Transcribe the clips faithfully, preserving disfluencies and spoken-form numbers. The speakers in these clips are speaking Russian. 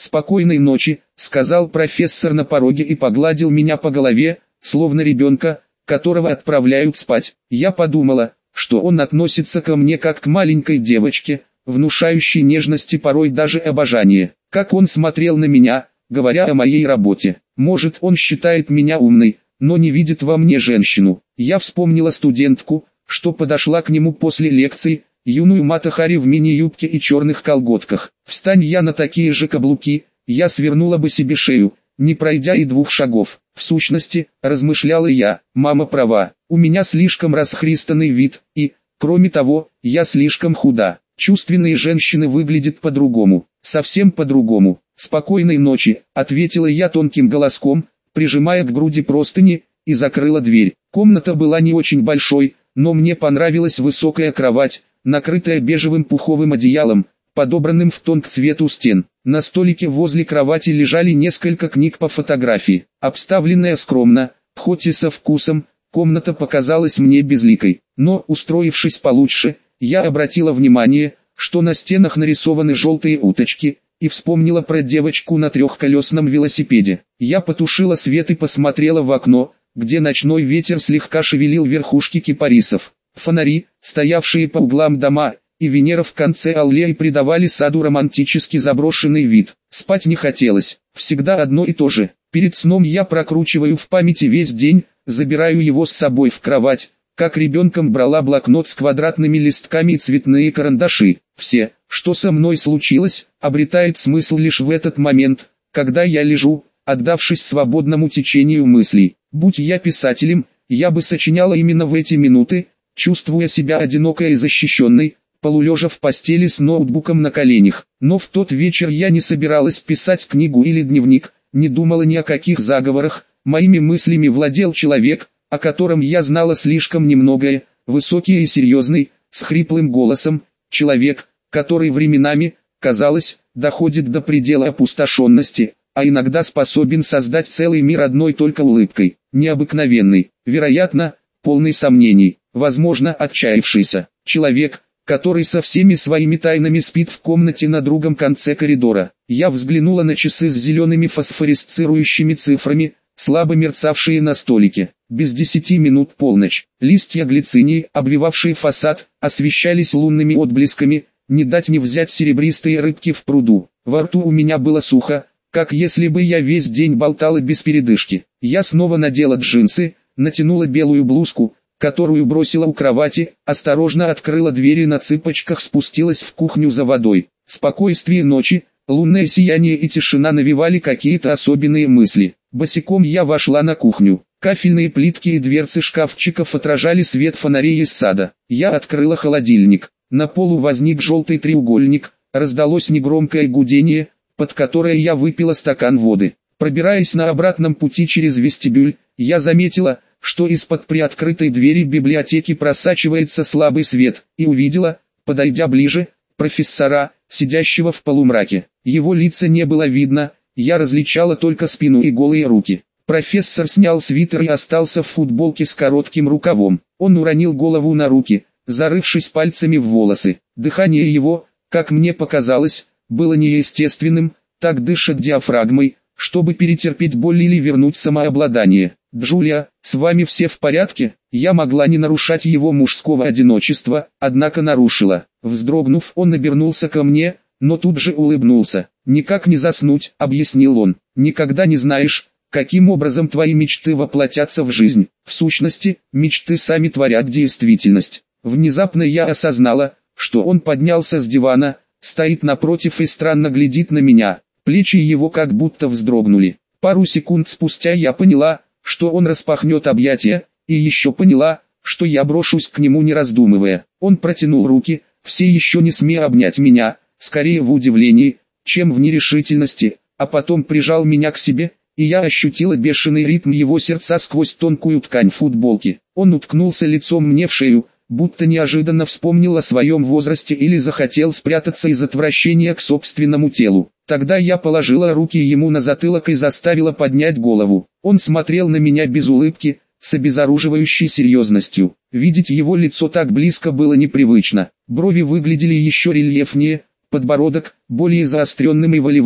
«Спокойной ночи», — сказал профессор на пороге и погладил меня по голове, словно ребенка, которого отправляют спать. Я подумала, что он относится ко мне как к маленькой девочке, внушающей нежность и порой даже обожание. Как он смотрел на меня, говоря о моей работе. Может, он считает меня умной, но не видит во мне женщину. Я вспомнила студентку, что подошла к нему после лекции, юную Матахари в мини-юбке и черных колготках. Встань я на такие же каблуки, я свернула бы себе шею, не пройдя и двух шагов. В сущности, размышляла я, мама права, у меня слишком расхристанный вид, и, кроме того, я слишком худа. Чувственные женщины выглядят по-другому, совсем по-другому. «Спокойной ночи», — ответила я тонким голоском, прижимая к груди простыни, и закрыла дверь. Комната была не очень большой, но мне понравилась высокая кровать, накрытая бежевым пуховым одеялом, подобранным в тон к цвету стен. На столике возле кровати лежали несколько книг по фотографии. Обставленная скромно, хоть и со вкусом, комната показалась мне безликой. Но, устроившись получше, я обратила внимание, что на стенах нарисованы желтые уточки, и вспомнила про девочку на трехколесном велосипеде. Я потушила свет и посмотрела в окно, где ночной ветер слегка шевелил верхушки кипарисов. Фонари, стоявшие по углам дома, и Венера в конце аллеи придавали саду романтически заброшенный вид. Спать не хотелось, всегда одно и то же. Перед сном я прокручиваю в памяти весь день, забираю его с собой в кровать, как ребенком брала блокнот с квадратными листками и цветные карандаши. Все, что со мной случилось, обретает смысл лишь в этот момент, когда я лежу, отдавшись свободному течению мыслей. Будь я писателем, я бы сочиняла именно в эти минуты, чувствуя себя одинокой и защищенной, полулежа в постели с ноутбуком на коленях. Но в тот вечер я не собиралась писать книгу или дневник, не думала ни о каких заговорах, моими мыслями владел человек, о котором я знала слишком немногое, высокий и серьезный, с хриплым голосом, человек, который временами, казалось, доходит до предела опустошенности, а иногда способен создать целый мир одной только улыбкой, необыкновенный, вероятно, полный сомнений, возможно отчаявшийся, человек, который со всеми своими тайнами спит в комнате на другом конце коридора. Я взглянула на часы с зелеными фосфоресцирующими цифрами, слабо мерцавшие на столике. Без десяти минут полночь. Листья глицинии, обвивавшие фасад, освещались лунными отблесками, не дать не взять серебристые рыбки в пруду. Во рту у меня было сухо, как если бы я весь день болтала без передышки. Я снова надела джинсы, натянула белую блузку, которую бросила у кровати, осторожно открыла дверь и на цыпочках спустилась в кухню за водой. Спокойствие ночи, лунное сияние и тишина навевали какие-то особенные мысли. Босиком я вошла на кухню. Кафельные плитки и дверцы шкафчиков отражали свет фонарей из сада. Я открыла холодильник. На полу возник желтый треугольник, раздалось негромкое гудение, под которое я выпила стакан воды. Пробираясь на обратном пути через вестибюль, я заметила, что из-под приоткрытой двери библиотеки просачивается слабый свет, и увидела, подойдя ближе, профессора, сидящего в полумраке. Его лица не было видно, я различала только спину и голые руки. Профессор снял свитер и остался в футболке с коротким рукавом. Он уронил голову на руки, зарывшись пальцами в волосы. Дыхание его, как мне показалось, было неестественным, так дышит диафрагмой, чтобы перетерпеть боль или вернуть самообладание. «Джулия, с вами все в порядке?» Я могла не нарушать его мужского одиночества, однако нарушила. Вздрогнув, он обернулся ко мне, но тут же улыбнулся. «Никак не заснуть», — объяснил он. «Никогда не знаешь, каким образом твои мечты воплотятся в жизнь. В сущности, мечты сами творят действительность». Внезапно я осознала, что он поднялся с дивана, стоит напротив и странно глядит на меня. Плечи его как будто вздрогнули. Пару секунд спустя я поняла, что он распахнет объятия, и еще поняла, что я брошусь к нему не раздумывая. Он протянул руки, все еще не смея обнять меня, скорее в удивлении, чем в нерешительности, а потом прижал меня к себе, и я ощутила бешеный ритм его сердца сквозь тонкую ткань футболки. Он уткнулся лицом мне в шею, будто неожиданно вспомнил о своем возрасте или захотел спрятаться из отвращения к собственному телу. Тогда я положила руки ему на затылок и заставила поднять голову. Он смотрел на меня без улыбки, с обезоруживающей серьезностью. Видеть его лицо так близко было непривычно. Брови выглядели еще рельефнее, подбородок, более заостренным и волевым,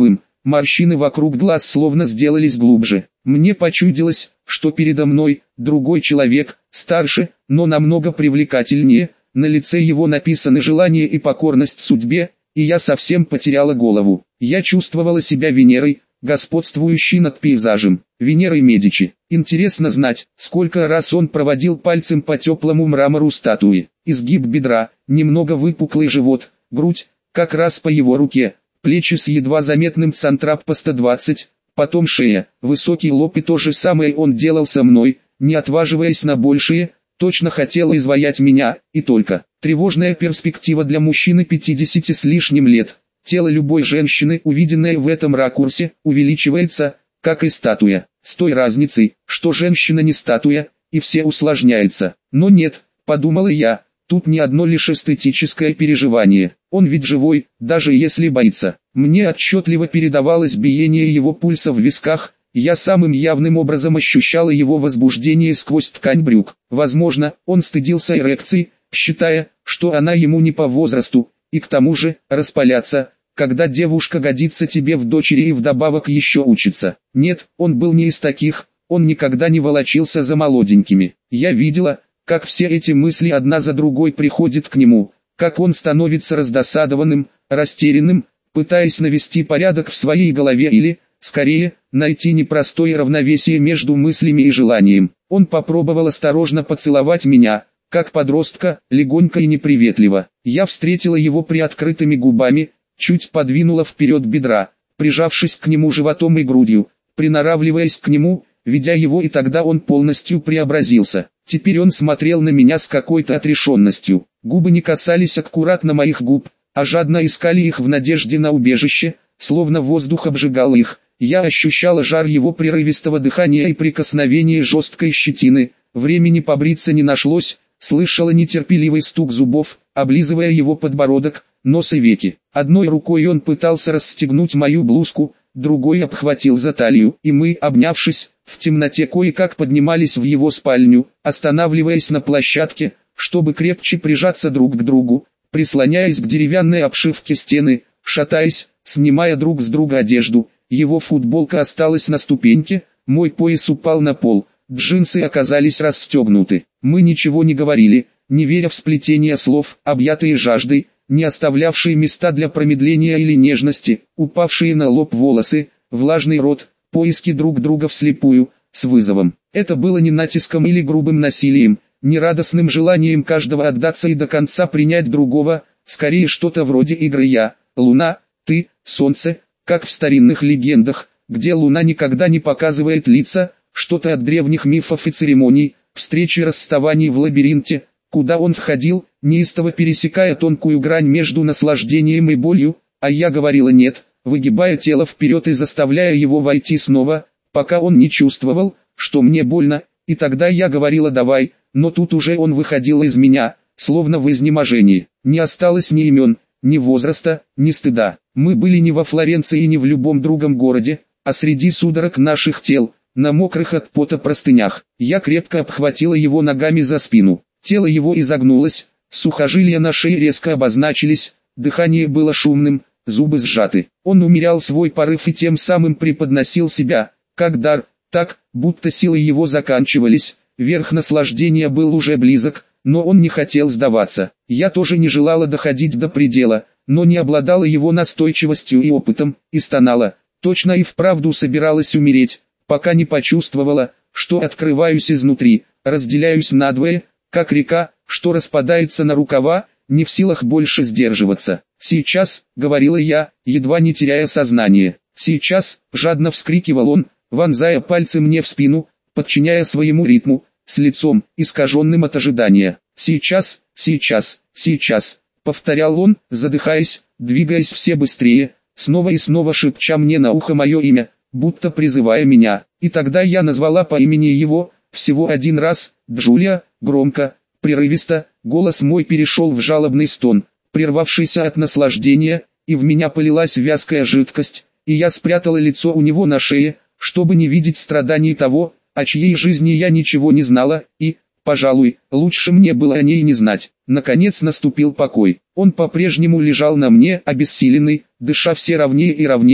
морщины вокруг глаз словно сделались глубже. Мне почудилось, что передо мной другой человек, старше, но намного привлекательнее, на лице его написаны желание и покорность судьбе, и я совсем потеряла голову. Я чувствовала себя Венерой, господствующей над пейзажем, Венерой Медичи. Интересно знать, сколько раз он проводил пальцем по теплому мрамору статуи. Изгиб бедра, немного выпуклый живот, грудь, как раз по его руке, плечи с едва заметным центрап по сто двадцать, потом шея, высокий лоб, и то же самое он делал со мной, не отваживаясь на большее, точно хотел изваять меня, и только. Тревожная перспектива для мужчины пятидесяти с лишним лет. Тело любой женщины, увиденное в этом ракурсе, увеличивается, как и статуя, с той разницей, что женщина не статуя, и все усложняется. Но нет, подумала я, тут не одно лишь эстетическое переживание, он ведь живой, даже если боится. Мне отчетливо передавалось биение его пульса в висках, я самым явным образом ощущала его возбуждение сквозь ткань брюк. Возможно, он стыдился эрекции, считая, что она ему не по возрасту, и к тому же, распаляться, когда девушка годится тебе в дочери и вдобавок еще учится. Нет, он был не из таких, он никогда не волочился за молоденькими. Я видела, как все эти мысли одна за другой приходят к нему, как он становится раздосадованным, растерянным, пытаясь навести порядок в своей голове или, скорее, найти непростое равновесие между мыслями и желанием. Он попробовал осторожно поцеловать меня, как подростка, легонько и неприветливо. Я встретила его приоткрытыми губами, чуть подвинула вперед бедра, прижавшись к нему животом и грудью, приноравливаясь к нему, ведя его, и тогда он полностью преобразился. Теперь он смотрел на меня с какой-то отрешенностью. Губы не касались аккуратно моих губ, а жадно искали их в надежде на убежище, словно воздух обжигал их. Я ощущала жар его прерывистого дыхания и прикосновение жесткой щетины. Времени побриться не нашлось, слышала нетерпеливый стук зубов, облизывая его подбородок, нос и веки. Одной рукой он пытался расстегнуть мою блузку, другой обхватил за талию, и мы, обнявшись, в темноте кое-как поднимались в его спальню, останавливаясь на площадке, чтобы крепче прижаться друг к другу, прислоняясь к деревянной обшивке стены, шатаясь, снимая друг с друга одежду. Его футболка осталась на ступеньке, мой пояс упал на пол, джинсы оказались расстегнуты. Мы ничего не говорили, не веря в сплетение слов, объятые жаждой, не оставлявшие места для промедления или нежности, упавшие на лоб волосы, влажный рот, поиски друг друга вслепую, с вызовом. Это было не натиском или грубым насилием, не радостным желанием каждого отдаться и до конца принять другого, скорее что-то вроде игры «я», «луна», «ты», «солнце», как в старинных легендах, где луна никогда не показывает лица, что-то от древних мифов и церемоний, встречи и расставаний в лабиринте, куда он входил, неистово пересекая тонкую грань между наслаждением и болью, а я говорила «нет», выгибая тело вперед и заставляя его войти снова, пока он не чувствовал, что мне больно, и тогда я говорила «давай», но тут уже он выходил из меня, словно в изнеможении. Не осталось ни имен, ни возраста, ни стыда. Мы были не во Флоренции и не в любом другом городе, а среди судорог наших тел, на мокрых от пота простынях. Я крепко обхватила его ногами за спину. Тело его изогнулось, сухожилия на шее резко обозначились, дыхание было шумным, зубы сжаты. Он умерял свой порыв и тем самым преподносил себя, как дар, так, будто силы его заканчивались, верх наслаждения был уже близок, но он не хотел сдаваться. Я тоже не желала доходить до предела, но не обладала его настойчивостью и опытом, и стонала, точно и вправду собиралась умереть, пока не почувствовала, что открываюсь изнутри, разделяюсь надвое, как река, что распадается на рукава, не в силах больше сдерживаться. «Сейчас», — говорила я, едва не теряя сознание. «Сейчас», — жадно вскрикивал он, вонзая пальцы мне в спину, подчиняя своему ритму, с лицом, искаженным от ожидания. «Сейчас, сейчас, сейчас», — повторял он, задыхаясь, двигаясь все быстрее, снова и снова шепча мне на ухо мое имя, будто призывая меня. И тогда я назвала по имени его, всего один раз, Джулия, громко, прерывисто, голос мой перешел в жалобный стон, прервавшийся от наслаждения, и в меня полилась вязкая жидкость, и я спрятала лицо у него на шее, чтобы не видеть страданий того, о чьей жизни я ничего не знала, и, пожалуй, лучше мне было о ней не знать. Наконец наступил покой. Он по-прежнему лежал на мне, обессиленный, дыша все ровнее и ровнее,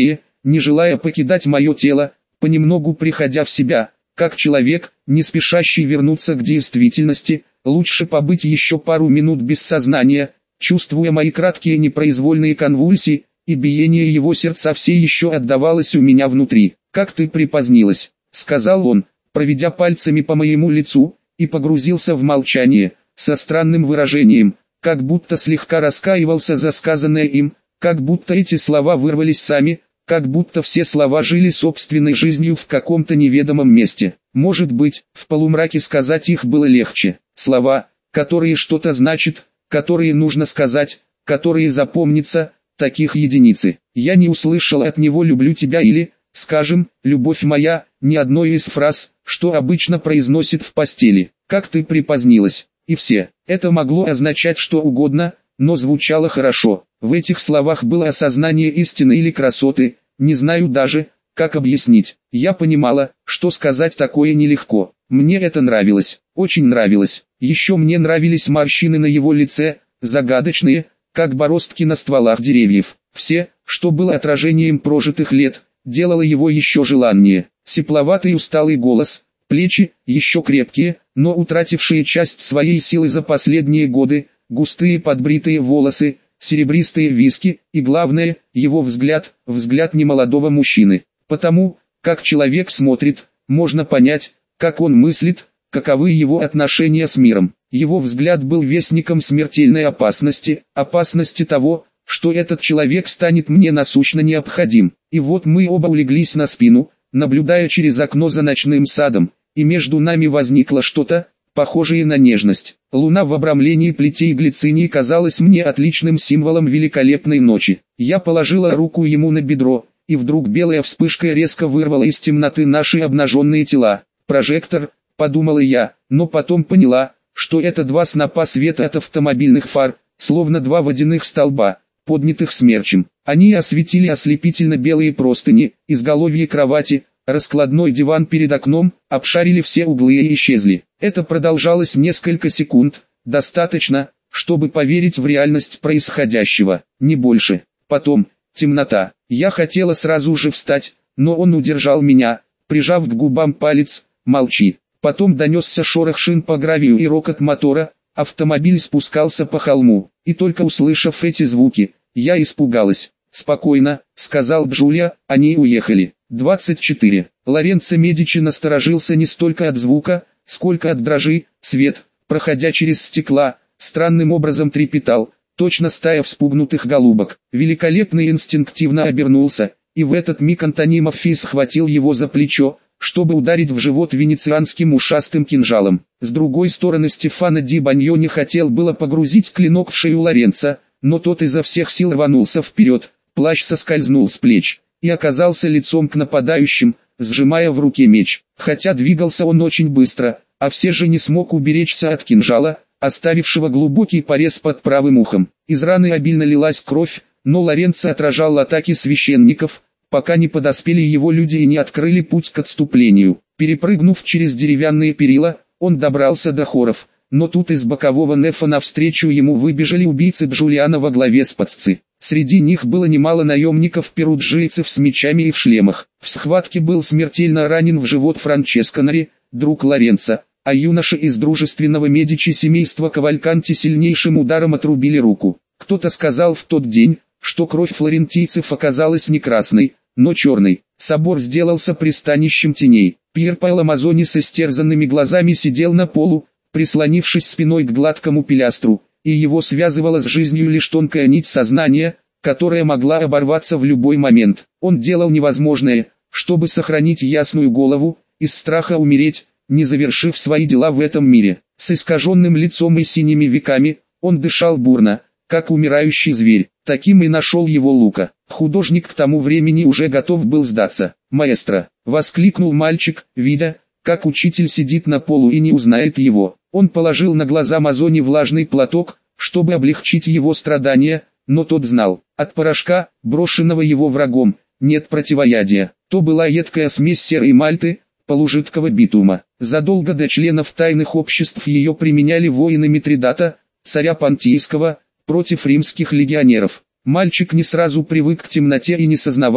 не желая покидать мое тело, понемногу приходя в себя, как человек, не спешащий вернуться к действительности, лучше побыть еще пару минут без сознания, чувствуя мои краткие непроизвольные конвульсии, и биение его сердца все еще отдавалось у меня внутри. «Как ты припозднилась», — сказал он, проведя пальцами по моему лицу, и погрузился в молчание, со странным выражением, как будто слегка раскаивался за сказанное им, как будто эти слова вырвались сами, как будто все слова жили собственной жизнью в каком-то неведомом месте. Может быть, в полумраке сказать их было легче. Слова, которые что-то значат, которые нужно сказать, которые запомнятся, таких единицы. Я не услышал от него «люблю тебя» или, скажем, «любовь моя», ни одной из фраз, что обычно произносит в постели. «Как ты припозднилась», и все. Это могло означать что угодно, но звучало хорошо. В этих словах было осознание истины или красоты, не знаю даже, как объяснить. Я понимала, что сказать такое нелегко. Мне это нравилось, очень нравилось. Еще мне нравились морщины на его лице, загадочные, как бороздки на стволах деревьев. Все, что было отражением прожитых лет, делало его еще желаннее. Сипловатый усталый голос, плечи, еще крепкие, но утратившие часть своей силы за последние годы, густые подбритые волосы, серебристые виски, и главное, его взгляд, взгляд немолодого мужчины. Потому, как человек смотрит, можно понять, как он мыслит, каковы его отношения с миром. Его взгляд был вестником смертельной опасности, опасности того, что этот человек станет мне насущно необходим. И вот мы оба улеглись на спину, наблюдая через окно за ночным садом, и между нами возникло что-то, похожее на нежность. Луна в обрамлении плетей глицинии казалась мне отличным символом великолепной ночи. Я положила руку ему на бедро, и вдруг белая вспышка резко вырвала из темноты наши обнаженные тела. «Прожектор», — подумала я, но потом поняла, что это два снопа света от автомобильных фар, словно два водяных столба, поднятых смерчем. Они осветили ослепительно белые простыни, изголовье кровати, раскладной диван перед окном, обшарили все углы и исчезли. Это продолжалось несколько секунд, достаточно, чтобы поверить в реальность происходящего, не больше. Потом, темнота. Я хотела сразу же встать, но он удержал меня, прижав к губам палец. «Молчи». Потом донесся шорох шин по гравию и рокот мотора, автомобиль спускался по холму, и только услышав эти звуки, я испугалась. «Спокойно», — сказал Джулия, — «они уехали». двадцать четыре. Лоренцо Медичи насторожился не столько от звука, сколько от дрожи. Свет, проходя через стекла, странным образом трепетал, точно стая вспугнутых голубок. Великолепный инстинктивно обернулся, и в этот миг Антонио Маффи схватил его за плечо, чтобы ударить в живот венецианским ушастым кинжалом. С другой стороны Стефано ди Баньони хотел было погрузить клинок в шею Лоренцо, но тот изо всех сил рванулся вперед, плащ соскользнул с плеч и оказался лицом к нападающим, сжимая в руке меч. Хотя двигался он очень быстро, а все же не смог уберечься от кинжала, оставившего глубокий порез под правым ухом. Из раны обильно лилась кровь, но Лоренцо отражал атаки священников, пока не подоспели его люди и не открыли путь к отступлению. Перепрыгнув через деревянные перила, он добрался до хоров, но тут из бокового нефа навстречу ему выбежали убийцы Джулиана во главе с Пацци. Среди них было немало наемников-перуджийцев с мечами и в шлемах. В схватке был смертельно ранен в живот Франческо Нари, друг Лоренцо, а юноша из дружественного Медичи семейства Кавальканти сильнейшим ударом отрубили руку. Кто-то сказал в тот день, что кровь флорентийцев оказалась не красной, но черной. Собор сделался пристанищем теней. Пьер Паоло Мазони с истерзанными глазами сидел на полу, прислонившись спиной к гладкому пилястру, и его связывала с жизнью лишь тонкая нить сознания, которая могла оборваться в любой момент. Он делал невозможное, чтобы сохранить ясную голову, из страха умереть, не завершив свои дела в этом мире. С искаженным лицом и синими веками, он дышал бурно, как умирающий зверь. Таким и нашел его Лука. Художник к тому времени уже готов был сдаться. «Маэстро!» — воскликнул мальчик, видя, как учитель сидит на полу и не узнает его. Он положил на глаза Мазони влажный платок, чтобы облегчить его страдания, но тот знал, от порошка, брошенного его врагом, нет противоядия. То была едкая смесь серой мальты, полужидкого битума. Задолго до членов тайных обществ ее применяли воины Митридата, царя Понтийского, против римских легионеров. Мальчик не сразу привык к темноте и не сознавал,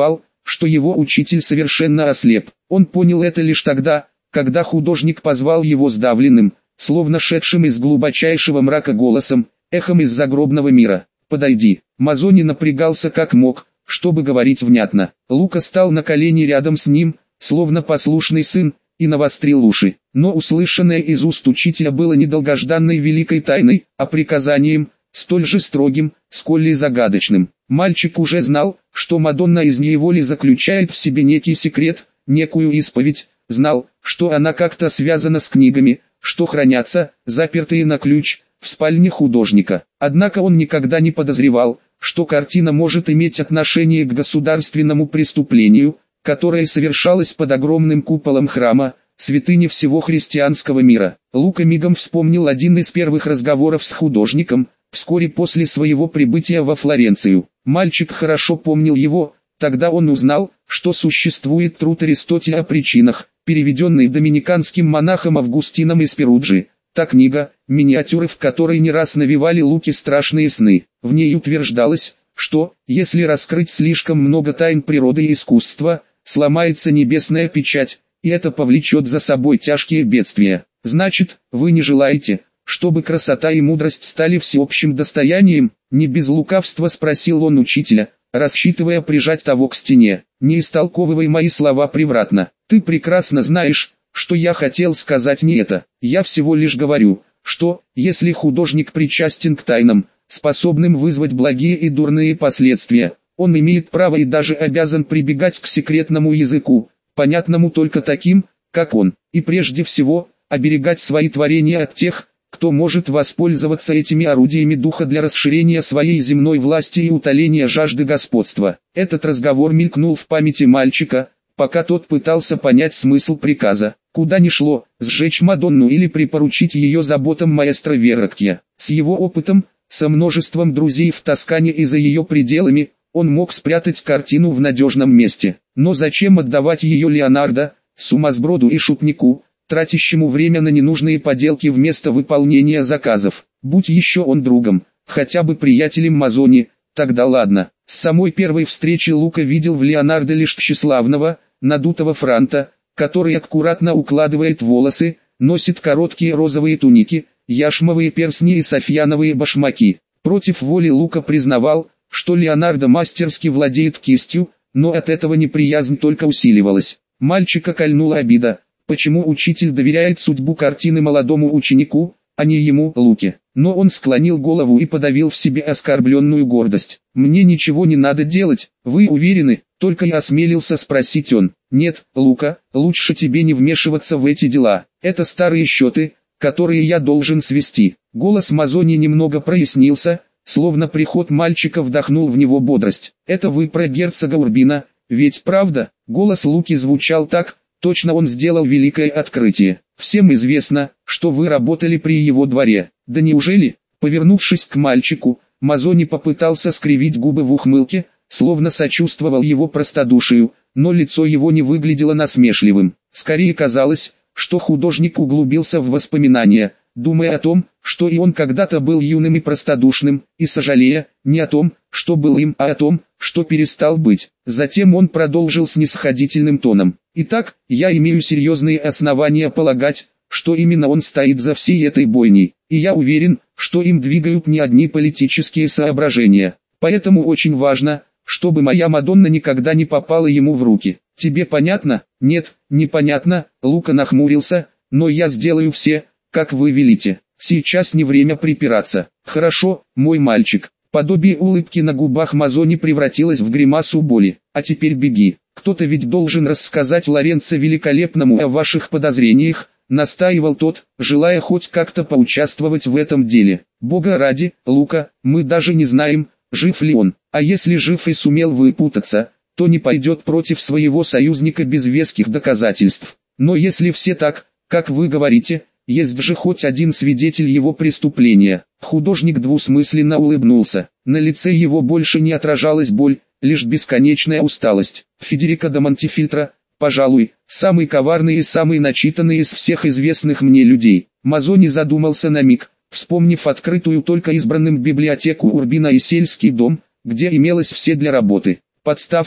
что его учитель совершенно ослеп. Он понял это лишь тогда, когда художник позвал его сдавленным, словно шедшим из глубочайшего мрака голосом, эхом из загробного мира. «Подойди». Мазони напрягался как мог, чтобы говорить внятно. Лука стал на колени рядом с ним, словно послушный сын, и навострил уши. Но услышанное из уст учителя было не долгожданной великой тайной, а приказанием, столь же строгим, сколь и загадочным. Мальчик уже знал, что Мадонна из неволи заключает в себе некий секрет, некую исповедь, знал, что она как-то связана с книгами, что хранятся, запертые на ключ, в спальне художника. Однако он никогда не подозревал, что картина может иметь отношение к государственному преступлению, которое совершалось под огромным куполом храма, святыни всего христианского мира. Лука мигом вспомнил один из первых разговоров с художником, вскоре после своего прибытия во Флоренцию. Мальчик хорошо помнил его, тогда он узнал, что существует труд Аристотеля о причинах, переведенный доминиканским монахом Августином из Перуджи. Та книга, миниатюры в которой не раз навевали Луке страшные сны. В ней утверждалось, что, если раскрыть слишком много тайн природы и искусства, сломается небесная печать, и это повлечет за собой тяжкие бедствия. Значит, вы не желаете, чтобы красота и мудрость стали всеобщим достоянием? Не без лукавства спросил он учителя, рассчитывая прижать того к стене. Не истолковывай мои слова превратно. Ты прекрасно знаешь, что я хотел сказать не это. Я всего лишь говорю, что, если художник причастен к тайнам, способным вызвать благие и дурные последствия, он имеет право и даже обязан прибегать к секретному языку, понятному только таким, как он, и прежде всего, оберегать свои творения от тех, кто может воспользоваться этими орудиями духа для расширения своей земной власти и утоления жажды господства. Этот разговор мелькнул в памяти мальчика, пока тот пытался понять смысл приказа. Куда ни шло, сжечь Мадонну или припоручить ее заботам маэстро Веррокче. С его опытом, со множеством друзей в Тоскане и за ее пределами, он мог спрятать картину в надежном месте. Но зачем отдавать ее Леонардо, сумасброду и шутнику, тратящему время на ненужные поделки вместо выполнения заказов? Будь еще он другом, хотя бы приятелем Мазони, тогда ладно. С самой первой встречи Лука видел в Леонардо лишь тщеславного, надутого франта, который аккуратно укладывает волосы, носит короткие розовые туники, яшмовые перстни и софьяновые башмаки. Против воли Лука признавал, что Леонардо мастерски владеет кистью, но от этого неприязнь только усиливалась. Мальчика кольнула обида, почему учитель доверяет судьбу картины молодому ученику, а не ему, Луке. Но он склонил голову и подавил в себе оскорбленную гордость. «Мне ничего не надо делать, вы уверены?» Только и осмелился спросить он. «Нет, Лука, лучше тебе не вмешиваться в эти дела. Это старые счеты, которые я должен свести». Голос Мазони немного прояснился, словно приход мальчика вдохнул в него бодрость. «Это вы про герцога Урбина, ведь правда?» Голос Луки звучал так, точно он сделал великое открытие. «Всем известно, что вы работали при его дворе». «Да неужели?» Повернувшись к мальчику, Мазони попытался скривить губы в ухмылке, словно сочувствовал его простодушию, но лицо его не выглядело насмешливым. Скорее казалось, что художник углубился в воспоминания, думая о том, что и он когда-то был юным и простодушным, и сожалея, не о том, что был им, а о том, что перестал быть. Затем он продолжил снисходительным тоном. «Итак, я имею серьезные основания полагать, что именно он стоит за всей этой бойней, и я уверен, что им двигают не одни политические соображения. Поэтому очень важно, чтобы моя Мадонна никогда не попала ему в руки. Тебе понятно?» «Нет, непонятно», Лука нахмурился, «но я сделаю все, как вы велите. Сейчас не время припираться». «Хорошо, мой мальчик». Подобие улыбки на губах Мазони превратилось в гримасу боли. «А теперь беги. Кто-то ведь должен рассказать Лоренцо Великолепному о ваших подозрениях», настаивал тот, желая хоть как-то поучаствовать в этом деле. «Бога ради, Лука, мы даже не знаем, жив ли он, а если жив и сумел выпутаться, то не пойдет против своего союзника без веских доказательств. Но если все так, как вы говорите, есть же хоть один свидетель его преступления». Художник двусмысленно улыбнулся. На лице его больше не отражалась боль, лишь бесконечная усталость. «Федерико да Монтефильтро, пожалуй, самый коварный и самый начитанный из всех известных мне людей». Мазони задумался на миг, вспомнив открытую только избранным библиотеку Урбина и сельский дом, где имелось все для работы. Подставки,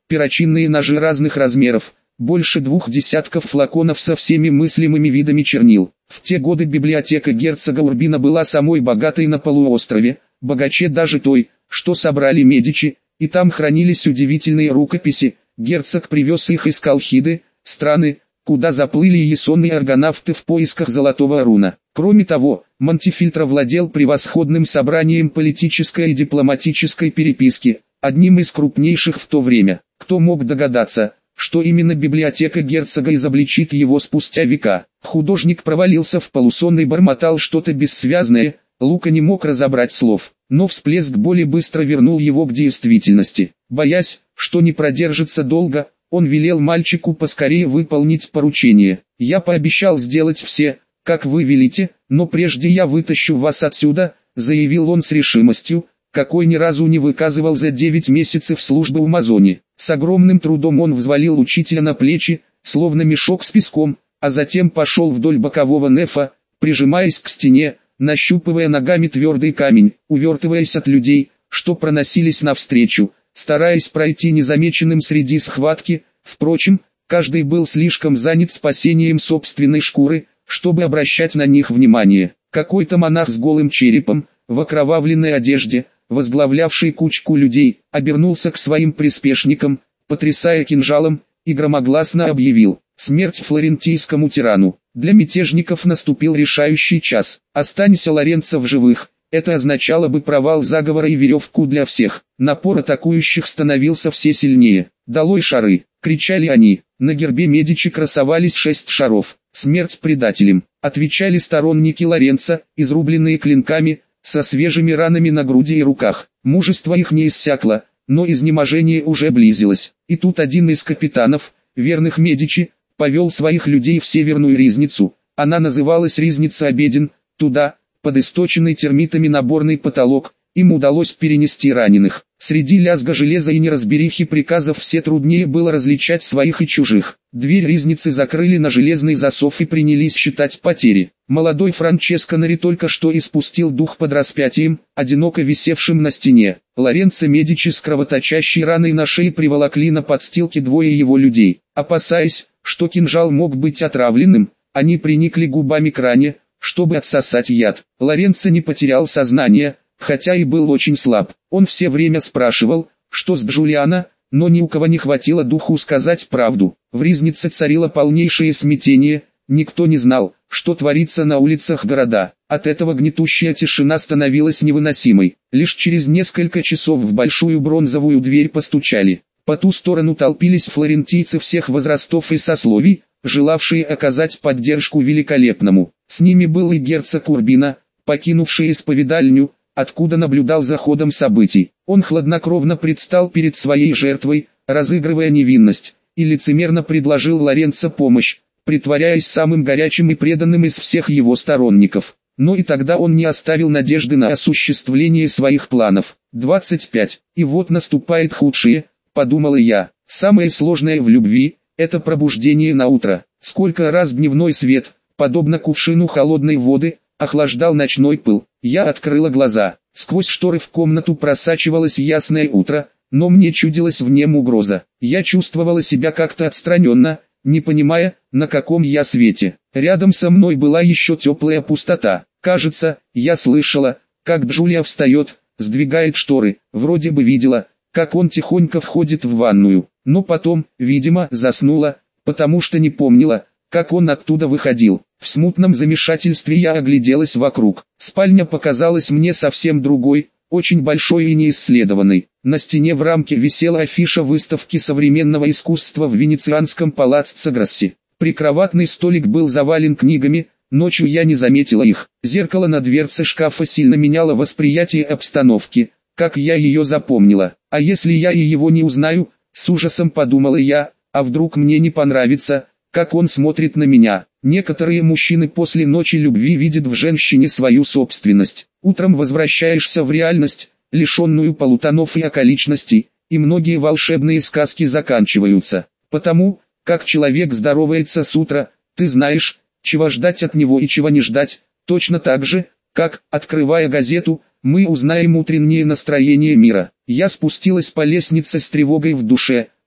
перочинные ножи разных размеров, больше двух десятков флаконов со всеми мыслимыми видами чернил. В те годы библиотека герцога Урбина была самой богатой на полуострове, богаче даже той, что собрали Медичи, и там хранились удивительные рукописи. Герцог привез их из Колхиды, страны, куда заплыли ясонные аргонавты в поисках золотого руна. Кроме того, Монтефильтро владел превосходным собранием политической и дипломатической переписки, одним из крупнейших в то время. Кто мог догадаться, что именно библиотека герцога изобличит его спустя века? Художник провалился в полусон и бормотал что-то бессвязное, Лука не мог разобрать слов, но всплеск боли быстро вернул его к действительности. Боясь, что не продержится долго, он велел мальчику поскорее выполнить поручение. «Я пообещал сделать все, как вы велите, но прежде я вытащу вас отсюда», заявил он с решимостью, какой ни разу не выказывал за девять месяцев службы в Мазоне. С огромным трудом он взвалил учителя на плечи, словно мешок с песком, а затем пошел вдоль бокового нефа, прижимаясь к стене, нащупывая ногами твердый камень, увертываясь от людей, что проносились навстречу, стараясь пройти незамеченным среди схватки. Впрочем, каждый был слишком занят спасением собственной шкуры, чтобы обращать на них внимание. Какой-то монах с голым черепом, в окровавленной одежде, возглавлявший кучку людей, обернулся к своим приспешникам, потрясая кинжалом, и громогласно объявил: «Смерть флорентийскому тирану». Для мятежников наступил решающий час. Останься Лоренцо в живых, это означало бы провал заговора и веревку для всех. Напор атакующих становился все сильнее. «Долой шары!» — кричали они. На гербе Медичи красовались шесть шаров. «Смерть предателям!» — отвечали сторонники Лоренцо, изрубленные клинками, со свежими ранами на груди и руках. Мужество их не иссякло, но изнеможение уже близилось. И тут один из капитанов, верных Медичи, повел своих людей в северную ризницу. Она называлась Ризница Обеден. Туда, под источенный термитами наборный потолок, им удалось перенести раненых. Среди лязга железа и неразберихи приказов все труднее было различать своих и чужих. Дверь ризницы закрыли на железный засов и принялись считать потери. Молодой Франческо Нери только что испустил дух под распятием, одиноко висевшим на стене. Лоренцо Медичи с кровоточащей раной на шее приволокли на подстилке двое его людей. Опасаясь, что кинжал мог быть отравленным, они приникли губами к ране, чтобы отсосать яд. Лоренцо не потерял сознание, хотя и был очень слаб. Он все время спрашивал, что с Джулиано, но ни у кого не хватило духу сказать правду. В ризнице царило полнейшее смятение, никто не знал, что творится на улицах города. От этого гнетущая тишина становилась невыносимой. Лишь через несколько часов в большую бронзовую дверь постучали. По ту сторону толпились флорентийцы всех возрастов и сословий, желавшие оказать поддержку великолепному. С ними был и герцог Урбина, покинувший исповедальню, откуда наблюдал за ходом событий. Он хладнокровно предстал перед своей жертвой, разыгрывая невинность, и лицемерно предложил Лоренцо помощь, притворяясь самым горячим и преданным из всех его сторонников. Но и тогда он не оставил надежды на осуществление своих планов. двадцать пять. И вот наступает худшее, подумала я. Самое сложное в любви – это пробуждение на утро. Сколько раз дневной свет, подобно кувшину холодной воды, охлаждал ночной пыл. Я открыла глаза. Сквозь шторы в комнату просачивалось ясное утро, но мне чудилась в нем угроза. Я чувствовала себя как-то отстраненно, не понимая, на каком я свете. Рядом со мной была еще теплая пустота. Кажется, я слышала, как Джулия встает, сдвигает шторы. Вроде бы видела, как он тихонько входит в ванную. Но потом, видимо, заснула, потому что не помнила, как он оттуда выходил. В смутном замешательстве я огляделась вокруг. Спальня показалась мне совсем другой, очень большой и неисследованной. На стене в рамке висела афиша выставки современного искусства в венецианском палаццо Гросси. Прикроватный столик был завален книгами, ночью я не заметила их. Зеркало на дверце шкафа сильно меняло восприятие обстановки, как я ее запомнила. А если я и его не узнаю, с ужасом подумала я, а вдруг мне не понравится, как он смотрит на меня. Некоторые мужчины после ночи любви видят в женщине свою собственность. Утром возвращаешься в реальность, лишенную полутонов и околичностей, и многие волшебные сказки заканчиваются. Потому, как человек здоровается с утра, ты знаешь, чего ждать от него и чего не ждать, точно так же, как, открывая газету, мы узнаем утреннее настроение мира. Я спустилась по лестнице с тревогой в душе,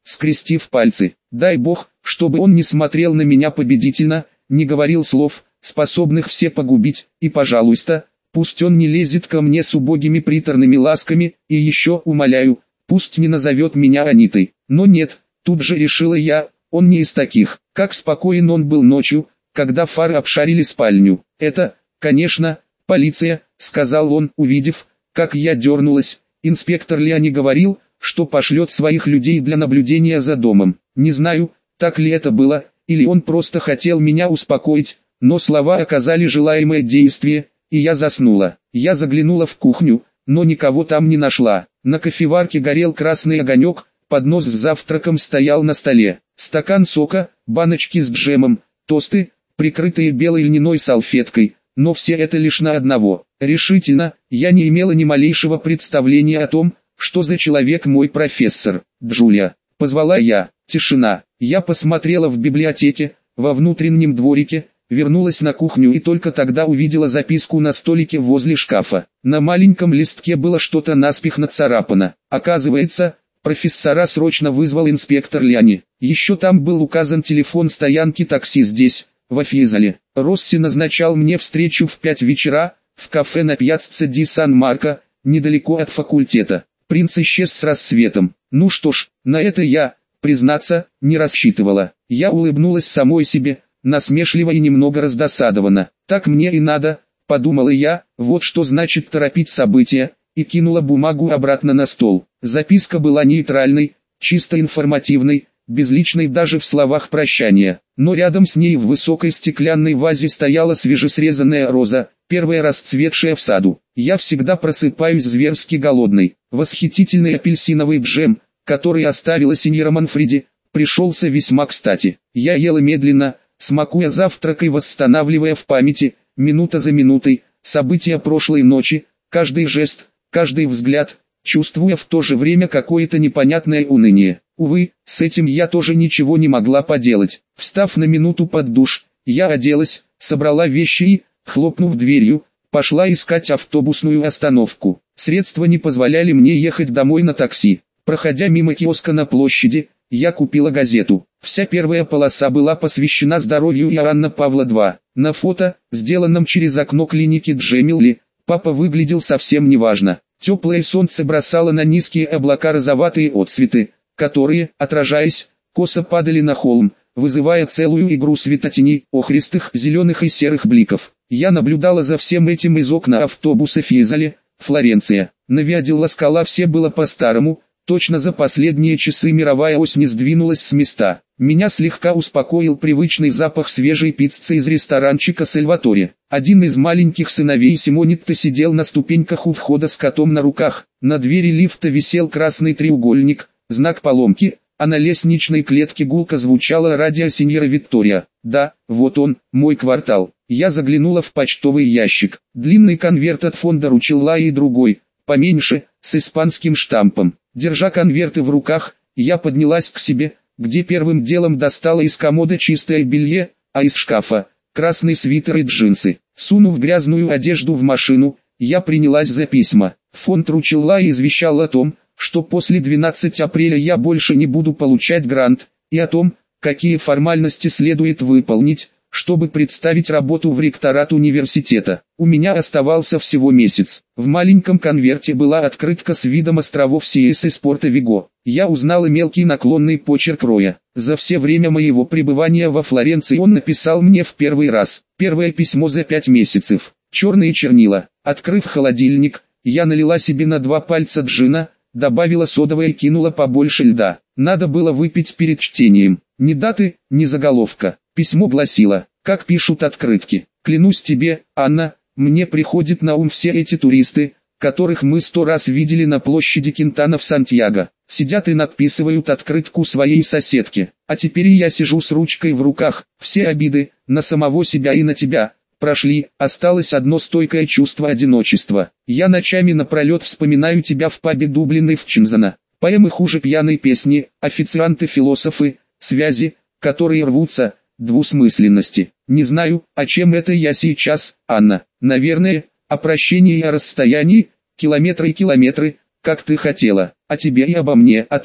скрестив пальцы. Дай бог, чтобы он не смотрел на меня победительно, не говорил слов, способных все погубить, и, пожалуйста, пусть он не лезет ко мне с убогими приторными ласками, и еще, умоляю, пусть не назовет меня Анитой. Но нет, тут же решила я, он не из таких. Как спокоен он был ночью, когда фары обшарили спальню. Это, конечно, полиция, сказал он, увидев, как я дернулась. Инспектор Лиани говорил, что пошлет своих людей для наблюдения за домом. Не знаю, так ли это было, или он просто хотел меня успокоить, но слова оказали желаемое действие, и я заснула. Я заглянула в кухню, но никого там не нашла. На кофеварке горел красный огонек, поднос с завтраком стоял на столе. Стакан сока, баночки с джемом, тосты, прикрытые белой льняной салфеткой, но все это лишь на одного. Решительно, я не имела ни малейшего представления о том, что за человек мой профессор. Джулия, позвала я. Тишина. Я посмотрела в библиотеке, во внутреннем дворике, вернулась на кухню и только тогда увидела записку на столике возле шкафа. На маленьком листке было что-то наспех нацарапано. Оказывается, профессора срочно вызвал инспектор Лиани. Еще там был указан телефон стоянки такси здесь, в Афизале. Росси назначал мне встречу в пять вечера, в кафе на пьяцца ди Сан-Марко, недалеко от факультета. Принц исчез с рассветом. Ну что ж, на это я, признаться, не рассчитывала. Я улыбнулась самой себе, насмешливо и немного раздосадована. Так мне и надо, подумала я, вот что значит торопить события, и кинула бумагу обратно на стол. Записка была нейтральной, чисто информативной, безличной даже в словах прощания. Но рядом с ней в высокой стеклянной вазе стояла свежесрезанная роза, первая расцветшая в саду. Я всегда просыпаюсь зверски голодной. Восхитительный апельсиновый джем, который оставила сеньора Манфреди, пришелся весьма кстати. Я ела медленно, смакуя завтрак и восстанавливая в памяти, минута за минутой, события прошлой ночи, каждый жест, каждый взгляд, чувствуя в то же время какое-то непонятное уныние. Увы, с этим я тоже ничего не могла поделать. Встав на минуту под душ, я оделась, собрала вещи и, хлопнув дверью, пошла искать автобусную остановку. Средства не позволяли мне ехать домой на такси. Проходя мимо киоска на площади, я купила газету. Вся первая полоса была посвящена здоровью Иоанна Павла второго. На фото, сделанном через окно клиники Джемилли, папа выглядел совсем неважно. Теплое солнце бросало на низкие облака розоватые отсветы, которые, отражаясь, косо падали на холм, вызывая целую игру светотеней, охристых, зеленых и серых бликов. Я наблюдала за всем этим из окна автобуса Физале, Флоренция. На Виа делла Скала все было по-старому, точно за последние часы мировая ось не сдвинулась с места. Меня слегка успокоил привычный запах свежей пиццы из ресторанчика Сальваторе. Один из маленьких сыновей Симонетта сидел на ступеньках у входа с котом на руках. На двери лифта висел красный треугольник, знак поломки, а на лестничной клетке гулко звучало радио сеньора Виктория. Да, вот он, мой квартал. Я заглянула в почтовый ящик. Длинный конверт от фонда Ручелла и другой, поменьше, с испанским штампом. Держа конверты в руках, я поднялась к себе, где первым делом достала из комода чистое белье, а из шкафа – красный свитер и джинсы. Сунув грязную одежду в машину, я принялась за письма. Фонд Ручелла извещал о том, что после двенадцатого апреля я больше не буду получать грант, и о том, какие формальности следует выполнить, чтобы представить работу в ректорат университета. У меня оставался всего месяц. В маленьком конверте была открытка с видом островов Сиес и Порто Виго. Я узнала мелкий наклонный почерк Роя. За все время моего пребывания во Флоренции он написал мне в первый раз. Первое письмо за пять месяцев. Черные чернила. Открыв холодильник, я налила себе на два пальца джина, добавила содовое и кинула побольше льда. Надо было выпить перед чтением. Ни даты, ни заголовка. Письмо гласило: как пишут открытки. Клянусь тебе, Анна, мне приходят на ум все эти туристы, которых мы сто раз видели на площади Кинтана в Сантьяго. Сидят и надписывают открытку своей соседке. А теперь я сижу с ручкой в руках. Все обиды, на самого себя и на тебя, прошли, осталось одно стойкое чувство одиночества. Я ночами напролет вспоминаю тебя в пабе Дублин и в Чинзана. Поэмы хуже пьяной песни, официанты-философы, связи, которые рвутся, двусмысленности. Не знаю, о чем это я сейчас, Анна. Наверное, о прощении и о расстоянии, километры и километры, как ты хотела. О тебе и обо мне, о том,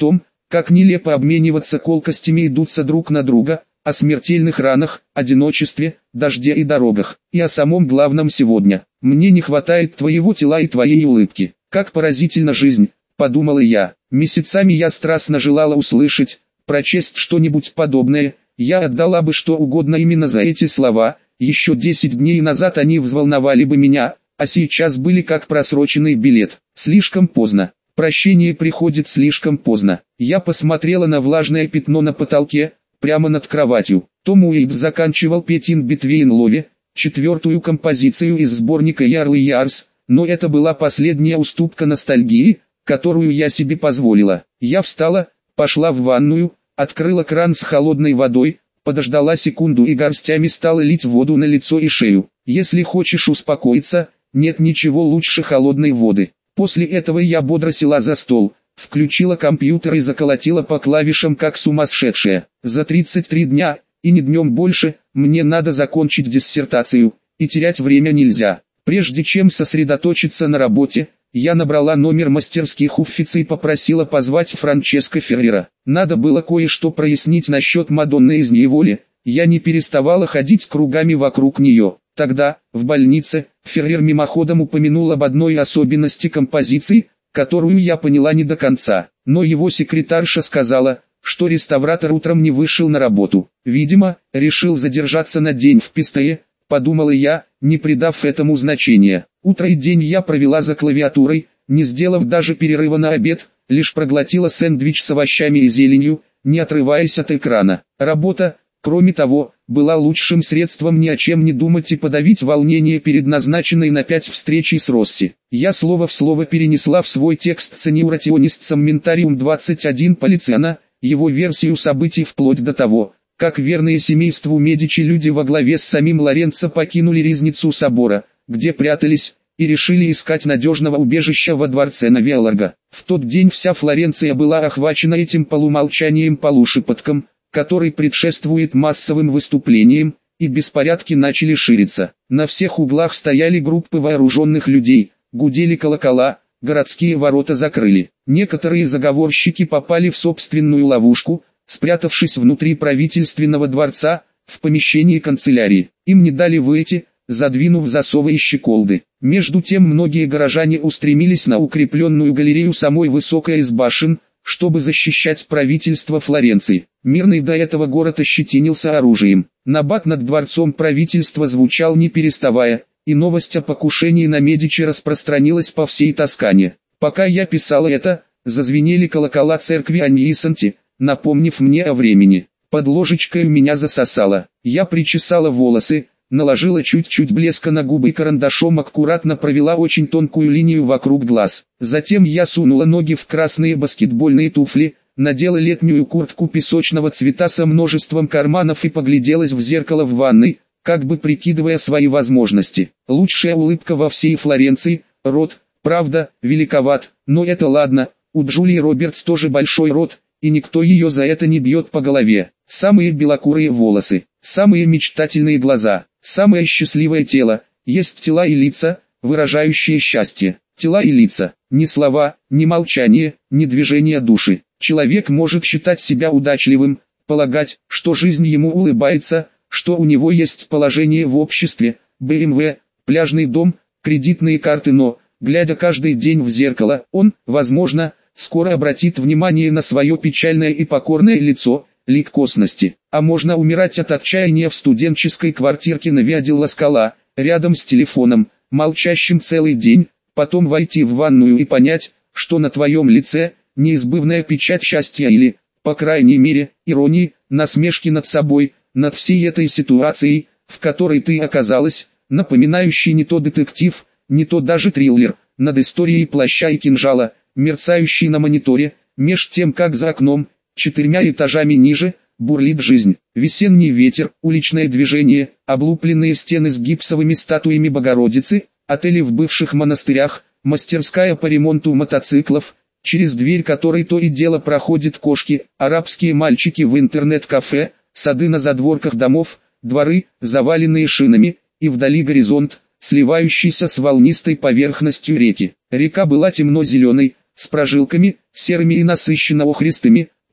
Как нелепо обмениваться колкостями и дуться друг на друга, о смертельных ранах, одиночестве, дожде и дорогах, и о самом главном сегодня. Мне не хватает твоего тела и твоей улыбки. Как поразительна жизнь, подумала я. Месяцами я страстно желала услышать, прочесть что-нибудь подобное. Я отдала бы что угодно именно за эти слова. Еще десять дней назад они взволновали бы меня, а сейчас были как просроченный билет. Слишком поздно. Прощение приходит слишком поздно. Я посмотрела на влажное пятно на потолке, прямо над кроватью. Том Уэйтс заканчивал петь «In Between Love», четвертую композицию из сборника «Early Years», но это была последняя уступка ностальгии, которую я себе позволила. Я встала, пошла в ванную, открыла кран с холодной водой, подождала секунду и горстями стала лить воду на лицо и шею. Если хочешь успокоиться, нет ничего лучше холодной воды. После этого я бодро села за стол, включила компьютер и заколотила по клавишам как сумасшедшая. За тридцать три дня, и не днем больше, мне надо закончить диссертацию, и терять время нельзя. Прежде чем сосредоточиться на работе, я набрала номер мастерских Уффици и попросила позвать Франческо Феррера. Надо было кое-что прояснить насчет Мадонны из неволи. Я не переставала ходить кругами вокруг нее. Тогда, в больнице, Феррер мимоходом упомянул об одной особенности композиции, которую я поняла не до конца. Но его секретарша сказала, что реставратор утром не вышел на работу. Видимо, решил задержаться на день в Пистее, подумала я, не придав этому значения. Утро и день я провела за клавиатурой, не сделав даже перерыва на обед, лишь проглотила сэндвич с овощами и зеленью, не отрываясь от экрана. Работа, кроме того, была лучшим средством ни о чем не думать и подавить волнение перед назначенной на пять встречей с Росси. Я слово в слово перенесла в свой текст Ceniurationis Commentarium двадцать один Полициана, его версию событий вплоть до того, как верные семейству Медичи люди во главе с самим Лоренцо покинули ризницу собора, где прятались, и решили искать надежного убежища во дворце на Виаларго. В тот день вся Флоренция была охвачена этим полумолчанием-полушепотком, который предшествует массовым выступлениям, и беспорядки начали шириться. На всех углах стояли группы вооруженных людей, гудели колокола, городские ворота закрыли. Некоторые заговорщики попали в собственную ловушку, спрятавшись внутри правительственного дворца, в помещении канцелярии. Им не дали выйти, задвинув засовы и щеколды. Между тем многие горожане устремились на укрепленную галерею самой высокой из башен, чтобы защищать правительство Флоренции. Мирный до этого город ощетинился оружием. Набат над дворцом правительства звучал не переставая, и новость о покушении на Медичи распространилась по всей Тоскане. Пока я писала это, зазвенели колокола церкви Аньи-Санти, напомнив мне о времени. Под ложечкой меня засосало. Я причесала волосы, наложила чуть-чуть блеска на губы и карандашом аккуратно провела очень тонкую линию вокруг глаз. Затем я сунула ноги в красные баскетбольные туфли, надела летнюю куртку песочного цвета со множеством карманов и погляделась в зеркало в ванной, как бы прикидывая свои возможности. Лучшая улыбка во всей Флоренции, рот, правда, великоват, но это ладно, у Джулии Робертс тоже большой рот, и никто ее за это не бьет по голове. Самые белокурые волосы, самые мечтательные глаза, самое счастливое тело. Есть тела и лица, выражающие счастье. Тела и лица, ни слова, ни молчание, ни движение души. Человек может считать себя удачливым, полагать, что жизнь ему улыбается, что у него есть положение в обществе, бэ эм вэ, пляжный дом, кредитные карты, но, глядя каждый день в зеркало, он, возможно, скоро обратит внимание на свое печальное и покорное лицо, лик косности. А можно умирать от отчаяния в студенческой квартирке на Виа делла Скала, рядом с телефоном, молчащим целый день, потом войти в ванную и понять, что на твоем лице неизбывная печать счастья или, по крайней мере, иронии, насмешки над собой, над всей этой ситуацией, в которой ты оказалась, напоминающий не то детектив, не то даже триллер, над историей плаща и кинжала, мерцающий на мониторе, меж тем как за окном, четырьмя этажами ниже, бурлит жизнь. Весенний ветер, уличное движение, облупленные стены с гипсовыми статуями Богородицы, отели в бывших монастырях, мастерская по ремонту мотоциклов, через дверь которой то и дело проходят кошки, арабские мальчики в интернет-кафе, сады на задворках домов, дворы, заваленные шинами, и вдали горизонт, сливающийся с волнистой поверхностью реки. Река была темно-зеленой, с прожилками, серыми и насыщенно охристыми,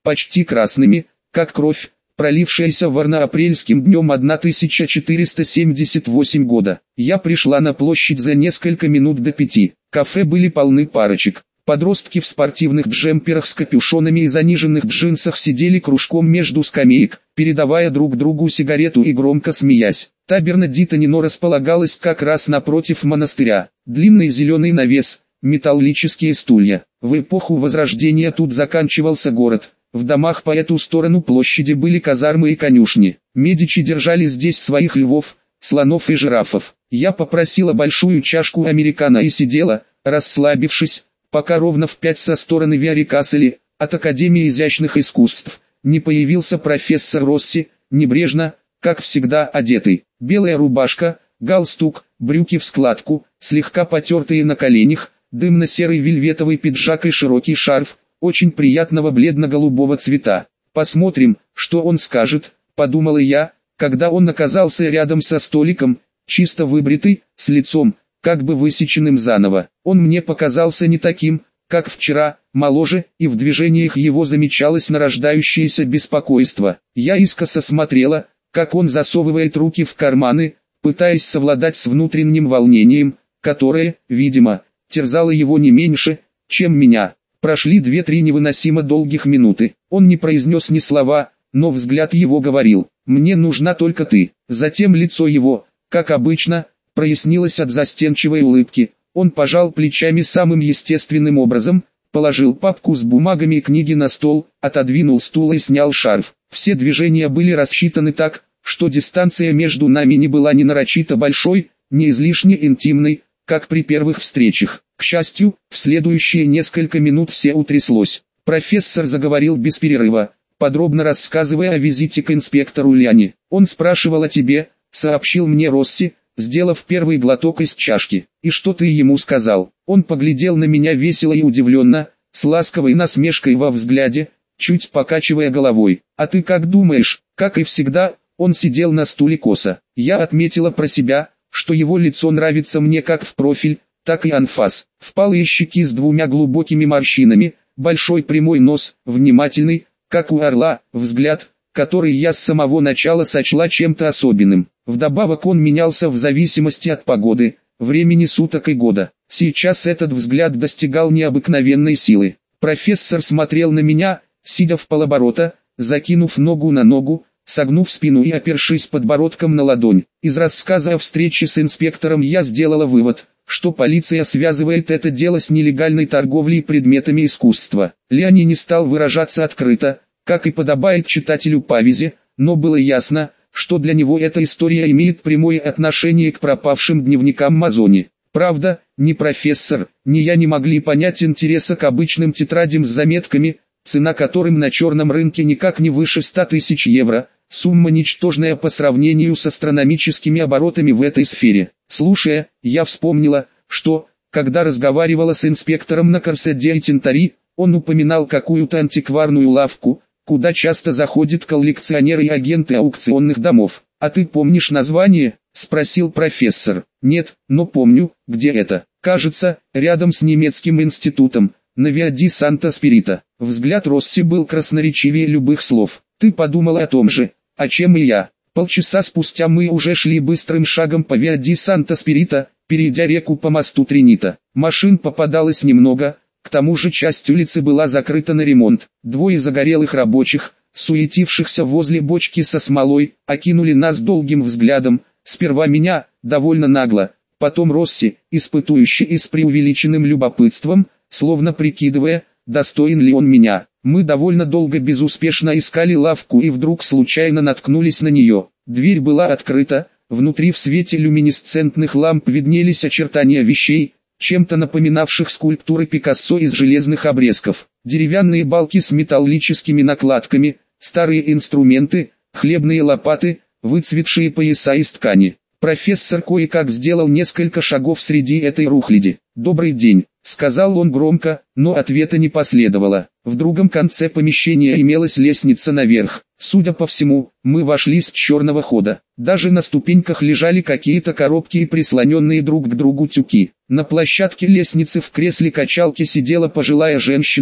почти красными, как кровь, пролившаяся варно-апрельским днем тысяча четыреста семьдесят восьмого года. Я пришла на площадь за несколько минут до пяти. Кафе были полны парочек. Подростки в спортивных джемперах с капюшонами и заниженных джинсах сидели кружком между скамеек, передавая друг другу сигарету и громко смеясь. Таберна Ди Тонино располагалась как раз напротив монастыря. Длинный зеленый навес, металлические стулья. В эпоху Возрождения тут заканчивался город. В домах по эту сторону площади были казармы и конюшни. Медичи держали здесь своих львов, слонов и жирафов. Я попросила большую чашку американо и сидела, расслабившись, пока ровно в пять со стороны Виа Рикассели, от Академии изящных искусств, не появился профессор Росси, небрежно, как всегда одетый. Белая рубашка, галстук, брюки в складку, слегка потертые на коленях, дымно-серый вельветовый пиджак и широкий шарф, очень приятного бледно-голубого цвета. «Посмотрим, что он скажет», — подумала я, когда он оказался рядом со столиком, чисто выбритый, с лицом, как бы высеченным заново. Он мне показался не таким, как вчера, моложе, и в движениях его замечалось нарождающееся беспокойство. Я искоса смотрела, как он засовывает руки в карманы, пытаясь совладать с внутренним волнением, которое, видимо, терзало его не меньше, чем меня. Прошли две-три невыносимо долгих минуты. Он не произнес ни слова, но взгляд его говорил: «Мне нужна только ты». Затем лицо его, как обычно, прояснилось от застенчивой улыбки. Он пожал плечами самым естественным образом, положил папку с бумагами и книги на стол, отодвинул стул и снял шарф. Все движения были рассчитаны так, что дистанция между нами не была ни нарочито большой, ни излишне интимной, как при первых встречах. К счастью, в следующие несколько минут все утряслось. Профессор заговорил без перерыва, подробно рассказывая о визите к инспектору Ляне. «Он спрашивал о тебе», — сообщил мне Росси, сделав первый глоток из чашки. «И что ты ему сказал?» Он поглядел на меня весело и удивленно, с ласковой насмешкой во взгляде, чуть покачивая головой. «А ты как думаешь?» Как и всегда, он сидел на стуле косо. Я отметила про себя, что его лицо нравится мне как в профиль, так и анфас. Впалые щеки с двумя глубокими морщинами, большой прямой нос, внимательный, как у орла, взгляд, который я с самого начала сочла чем-то особенным. Вдобавок он менялся в зависимости от погоды, времени суток и года. Сейчас этот взгляд достигал необыкновенной силы. Профессор смотрел на меня, сидя в полоборота, закинув ногу на ногу, согнув спину и опершись подбородком на ладонь. Из рассказа о встрече с инспектором я сделала вывод, что полиция связывает это дело с нелегальной торговлей предметами искусства. Ляни не стал выражаться открыто, как и подобает читателю повеси, но было ясно, что для него эта история имеет прямое отношение к пропавшим дневникам Мазони. Правда, ни профессор, ни я не могли понять интереса к обычным тетрадям с заметками, цена которым на черном рынке никак не выше ста тысяч евро, сумма ничтожная по сравнению с астрономическими оборотами в этой сфере. Слушая, я вспомнила, что, когда разговаривала с инспектором на Корсе-де Тинтари, он упоминал какую-то антикварную лавку, куда часто заходят коллекционеры и агенты аукционных домов. «А ты помнишь название?» – спросил профессор. «Нет, но помню, где это. Кажется, рядом с немецким институтом, на Виа ди Санта-Спирита». Взгляд Росси был красноречивее любых слов. «Ты подумала о том же, о чем и я». Полчаса спустя мы уже шли быстрым шагом по Виа ди Санта-Спирита, перейдя реку по мосту Тринита. Машин попадалось немного, к тому же часть улицы была закрыта на ремонт. Двое загорелых рабочих, суетившихся возле бочки со смолой, окинули нас долгим взглядом, сперва меня, довольно нагло, потом Росси, испытующий и с преувеличенным любопытством, словно прикидывая, достоин ли он меня. Мы довольно долго безуспешно искали лавку и вдруг случайно наткнулись на нее. Дверь была открыта, внутри в свете люминесцентных ламп виднелись очертания вещей, чем-то напоминавших скульптуры Пикассо из железных обрезков. Деревянные балки с металлическими накладками, старые инструменты, хлебные лопаты, выцветшие пояса из ткани. Профессор кое-как сделал несколько шагов среди этой рухляди. «Добрый день», — сказал он громко, но ответа не последовало. В другом конце помещения имелась лестница наверх. Судя по всему, мы вошли с черного хода. Даже на ступеньках лежали какие-то коробки и прислоненные друг к другу тюки. На площадке лестницы в кресле качалки сидела пожилая женщина,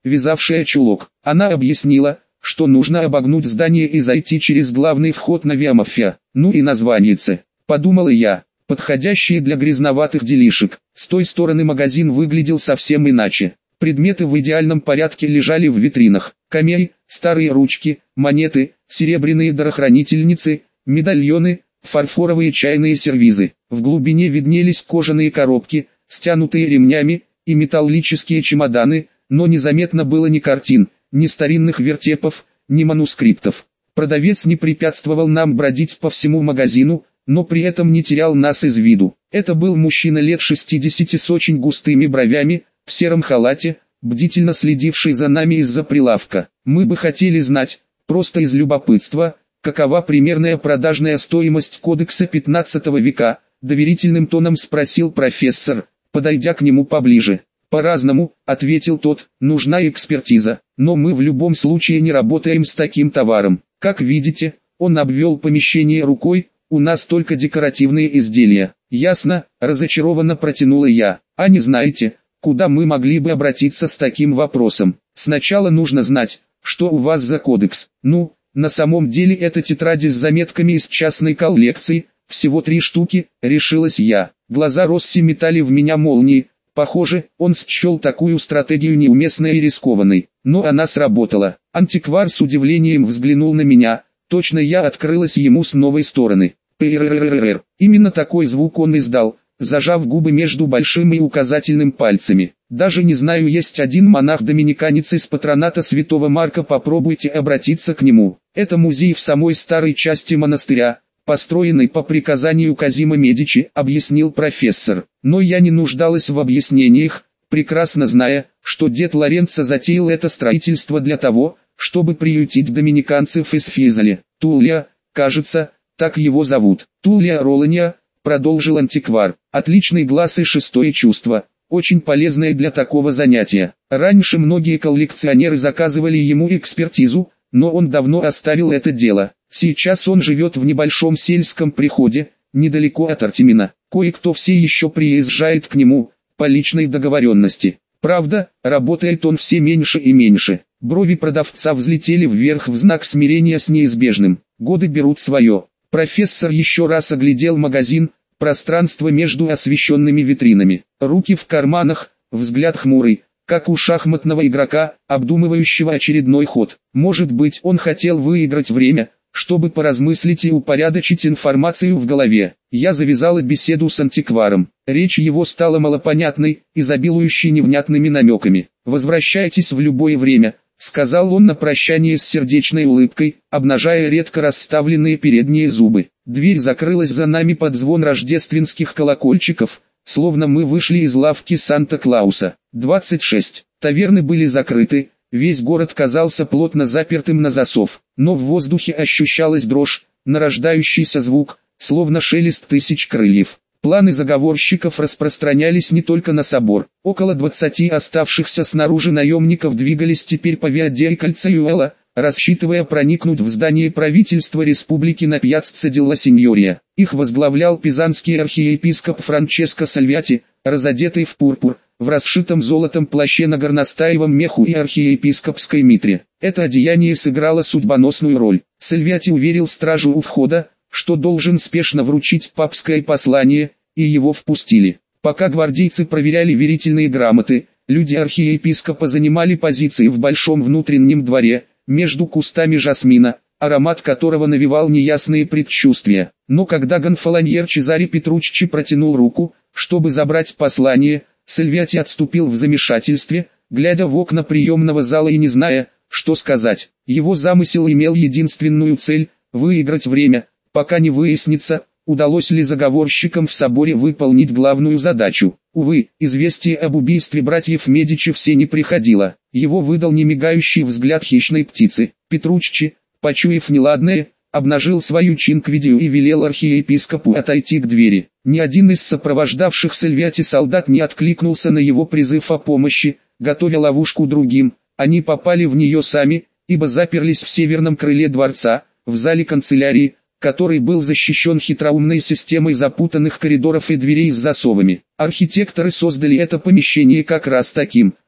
вязавшая чулок. Она объяснила, что нужно обогнуть здание и зайти через главный вход на Виамафия. Ну и названице, подумала я, подходящие для грязноватых делишек. С той стороны магазин выглядел совсем иначе. Предметы в идеальном порядке лежали в витринах. Камей, старые ручки, монеты, серебряные дарохранительницы, медальоны, фарфоровые чайные сервизы. В глубине виднелись кожаные коробки, стянутые ремнями, и металлические чемоданы, но незаметно было ни картин, ни старинных вертепов, ни манускриптов. Продавец не препятствовал нам бродить по всему магазину, но при этом не терял нас из виду. Это был мужчина лет шестидесяти с очень густыми бровями, в сером халате, бдительно следивший за нами из-за прилавка. Мы бы хотели знать, просто из любопытства, какова примерная продажная стоимость кодекса пятнадцатого века, доверительным тоном спросил профессор, подойдя к нему поближе. «По-разному», — ответил тот, — «нужна экспертиза, но мы в любом случае не работаем с таким товаром. Как видите», — он обвел помещение рукой, — «у нас только декоративные изделия». «Ясно», — разочарованно протянула я. «А не знаете, куда мы могли бы обратиться с таким вопросом? Сначала нужно знать, что у вас за кодекс». «Ну, на самом деле это тетради с заметками из частной коллекции, всего три штуки», — решилась я. Глаза Росси метали в меня молнии. Похоже, он счел такую стратегию неуместной и рискованной, но она сработала. Антиквар с удивлением взглянул на меня, точно я открылась ему с новой стороны. «Пырррррррр». Именно такой звук он издал, зажав губы между большим и указательным пальцами. Даже не знаю, есть один монах-доминиканец из патроната святого Марка, попробуйте обратиться к нему. Это музей в самой старой части монастыря, построенный по приказанию Казима Медичи, объяснил профессор. Но я не нуждалась в объяснениях, прекрасно зная, что дед Лоренцо затеял это строительство для того, чтобы приютить доминиканцев из Физали. Туллия, кажется, так его зовут. Туллия Ролания, продолжил антиквар. Отличный глаз и шестое чувство, очень полезное для такого занятия. Раньше многие коллекционеры заказывали ему экспертизу, но он давно оставил это дело. Сейчас он живет в небольшом сельском приходе, недалеко от Артемина. Кое-кто все еще приезжает к нему, по личной договоренности. Правда, работает он все меньше и меньше. Брови продавца взлетели вверх в знак смирения с неизбежным. Годы берут свое. Профессор еще раз оглядел магазин, пространство между освещенными витринами. Руки в карманах, взгляд хмурый, как у шахматного игрока, обдумывающего очередной ход. Может быть, он хотел выиграть время, чтобы поразмыслить и упорядочить информацию в голове. Я завязала беседу с антикваром. Речь его стала малопонятной, изобилующей невнятными намеками. «Возвращайтесь в любое время», — сказал он на прощание с сердечной улыбкой, обнажая редко расставленные передние зубы. Дверь закрылась за нами под звон рождественских колокольчиков, словно мы вышли из лавки Санта-Клауса. двадцать шесть. Таверны были закрыты. Весь город казался плотно запертым на засов, но в воздухе ощущалась дрожь, нарождающийся звук, словно шелест тысяч крыльев. Планы заговорщиков распространялись не только на собор. Около двадцати оставшихся снаружи наемников двигались теперь по Виа ди Кальциуэла, рассчитывая проникнуть в здание правительства республики на Пьяццо делла Синьория. Их возглавлял пизанский архиепископ Франческо Сальвати, разодетый в пурпур, в расшитом золотом плаще на горностаевом меху и архиепископской митре. Это одеяние сыграло судьбоносную роль. Сальвати уверил стражу у входа, что должен спешно вручить папское послание, и его впустили. Пока гвардейцы проверяли верительные грамоты, люди архиепископа занимали позиции в большом внутреннем дворе, между кустами жасмина, аромат которого навевал неясные предчувствия. Но когда гонфолоньер Чезаре Петруччи протянул руку, чтобы забрать послание, Сальвати отступил в замешательстве, глядя в окна приемного зала и не зная, что сказать. Его замысел имел единственную цель – выиграть время, пока не выяснится, удалось ли заговорщикам в соборе выполнить главную задачу. Увы, известие об убийстве братьев Медичи все не приходило. Его выдал немигающий взгляд хищной птицы. Петруччи, почуяв неладное, обнажил свою чинквидию и велел архиепископу отойти к двери. Ни один из сопровождавших Сальвати солдат не откликнулся на его призыв о помощи, готовя ловушку другим. Они попали в нее сами, ибо заперлись в северном крыле дворца, в зале канцелярии, который был защищен хитроумной системой запутанных коридоров и дверей с засовами. Архитекторы создали это помещение как раз таким,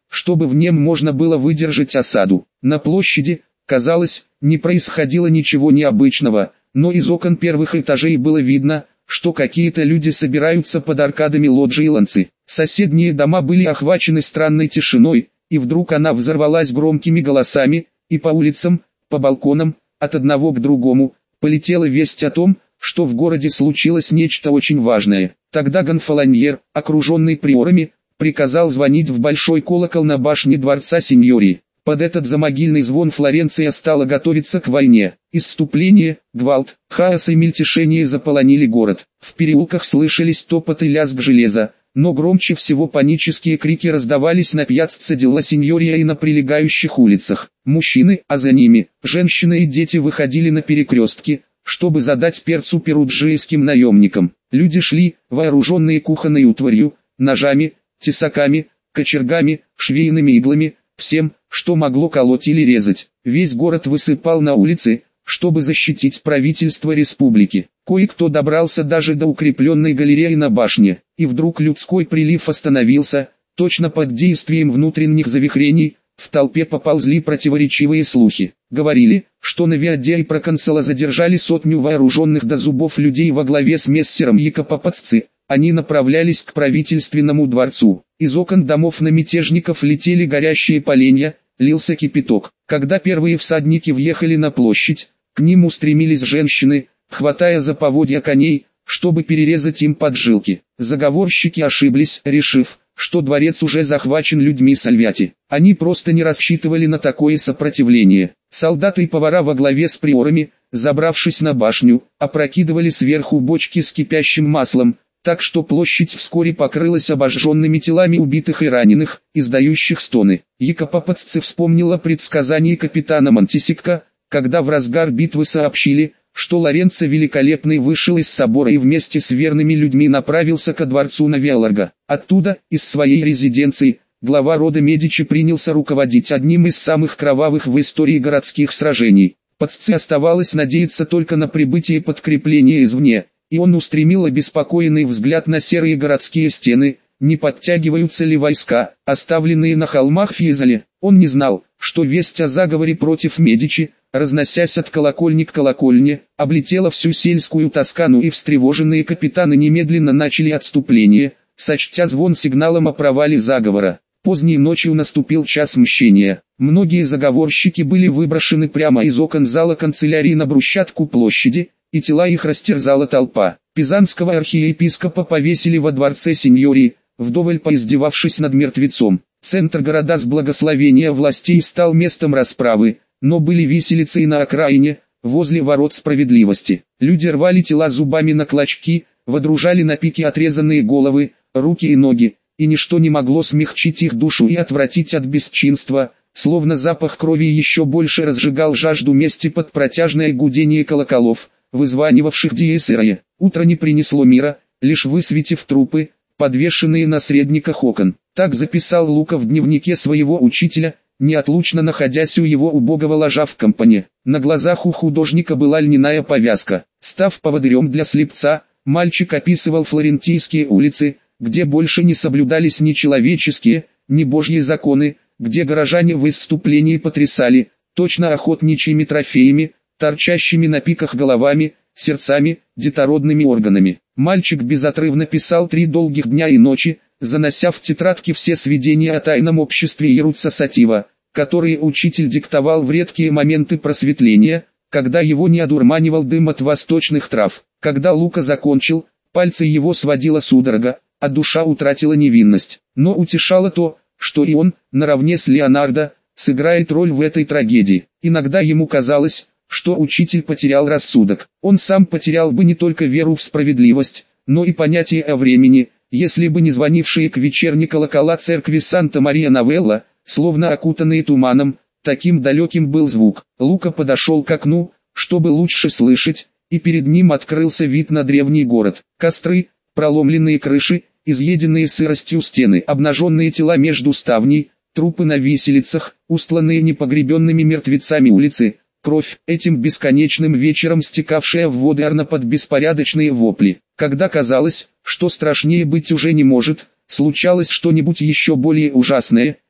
чтобы в нем можно было выдержать осаду. На площади, казалось, не происходило ничего необычного, но из окон первых этажей было видно, что какие-то люди собираются под аркадами лоджии Ланцы. Соседние дома были охвачены странной тишиной, и вдруг она взорвалась громкими голосами, и по улицам, по балконам, от одного к другому, полетела весть о том, что в городе случилось нечто очень важное. Тогда Гонфалоньер, окруженный приорами, приказал звонить в большой колокол на башне дворца Синьории. Под этот замогильный звон Флоренция стала готовиться к войне. Исступление, гвалт, хаос и мельтешение заполонили город. В переулках слышались топот и лязг железа, но громче всего панические крики раздавались на пьяцце Делла Синьория и на прилегающих улицах. Мужчины, а за ними, женщины и дети выходили на перекрестки, чтобы задать перцу перуджийским наемникам. Люди шли, вооруженные кухонной утварью, ножами, тесаками, кочергами, швейными иглами, всем, что могло колоть или резать. Весь город высыпал на улицы, чтобы защитить правительство республики. Кое-кто добрался даже до укрепленной галереи на башне, и вдруг людской прилив остановился, точно под действием внутренних завихрений. В толпе поползли противоречивые слухи. Говорили, что на Виаде и проконсула задержали сотню вооруженных до зубов людей во главе с мессером Якопо Пацци. Они направлялись к правительственному дворцу. Из окон домов на мятежников летели горящие поленья, лился кипяток. Когда первые всадники въехали на площадь, к ним устремились женщины, хватая за поводья коней, чтобы перерезать им поджилки. Заговорщики ошиблись, решив, что дворец уже захвачен людьми Сальвати. Они просто не рассчитывали на такое сопротивление. Солдаты и повара во главе с приорами, забравшись на башню, опрокидывали сверху бочки с кипящим маслом, так что площадь вскоре покрылась обожженными телами убитых и раненых, издающих стоны. Якопо Пацци вспомнила предсказание капитана Монтисикка, когда в разгар битвы сообщили, что Лоренцо Великолепный вышел из собора и вместе с верными людьми направился ко дворцу на Виаларго. Оттуда, из своей резиденции, глава рода Медичи принялся руководить одним из самых кровавых в истории городских сражений. Пацци оставалось надеяться только на прибытие подкрепления извне, и он устремил обеспокоенный взгляд на серые городские стены, не подтягиваются ли войска, оставленные на холмах Фьезоле. Он не знал, что весть о заговоре против Медичи, разносясь от колокольни к колокольне, облетела всю сельскую Тоскану, и встревоженные капитаны немедленно начали отступление, сочтя звон сигналом о провале заговора. Поздней ночью наступил час мщения. Многие заговорщики были выброшены прямо из окон зала канцелярии на брусчатку площади, и тела их растерзала толпа. Пизанского архиепископа повесили во дворце Синьории, вдоволь поиздевавшись над мертвецом. Центр города с благословения властей стал местом расправы, но были виселицы и на окраине, возле ворот справедливости. Люди рвали тела зубами на клочки, водружали на пики отрезанные головы, руки и ноги, и ничто не могло смягчить их душу и отвратить от бесчинства, словно запах крови еще больше разжигал жажду мести под протяжное гудение колоколов, вызванивавших диез ираe. Утро не принесло мира, лишь высветив трупы, подвешенные на средниках окон. Так записал Лука в дневнике своего учителя, неотлучно находясь у его убогого ложа в компане. На глазах у художника была льняная повязка. Став поводырем для слепца, мальчик описывал флорентийские улицы, где больше не соблюдались ни человеческие, ни божьи законы, где горожане в исступлении потрясали, точно охотничьими трофеями, торчащими на пиках головами, сердцами, детородными органами. Мальчик безотрывно писал три долгих дня и ночи, занося в тетрадки все сведения о тайном обществе Иеруца Сатива, которые учитель диктовал в редкие моменты просветления, когда его не одурманивал дым от восточных трав. Когда Лука закончил, пальцы его сводила судорога, а душа утратила невинность. Но утешало то, что и он, наравне с Леонардо, сыграет роль в этой трагедии. Иногда ему казалось, что учитель потерял рассудок. Он сам потерял бы не только веру в справедливость, но и понятие о времени, если бы не звонившие к вечерней колокола церкви Санта-Мария-Новелла, словно окутанные туманом, таким далеким был звук. Лука подошел к окну, чтобы лучше слышать, и перед ним открылся вид на древний город. Костры, проломленные крыши, изъеденные сыростью стены, обнаженные тела между ставней, трупы на виселицах, устланные непогребенными мертвецами улицы, кровь, этим бесконечным вечером стекавшая в воды Арно под беспорядочные вопли. Когда казалось, что страшнее быть уже не может, случалось что-нибудь еще более ужасное,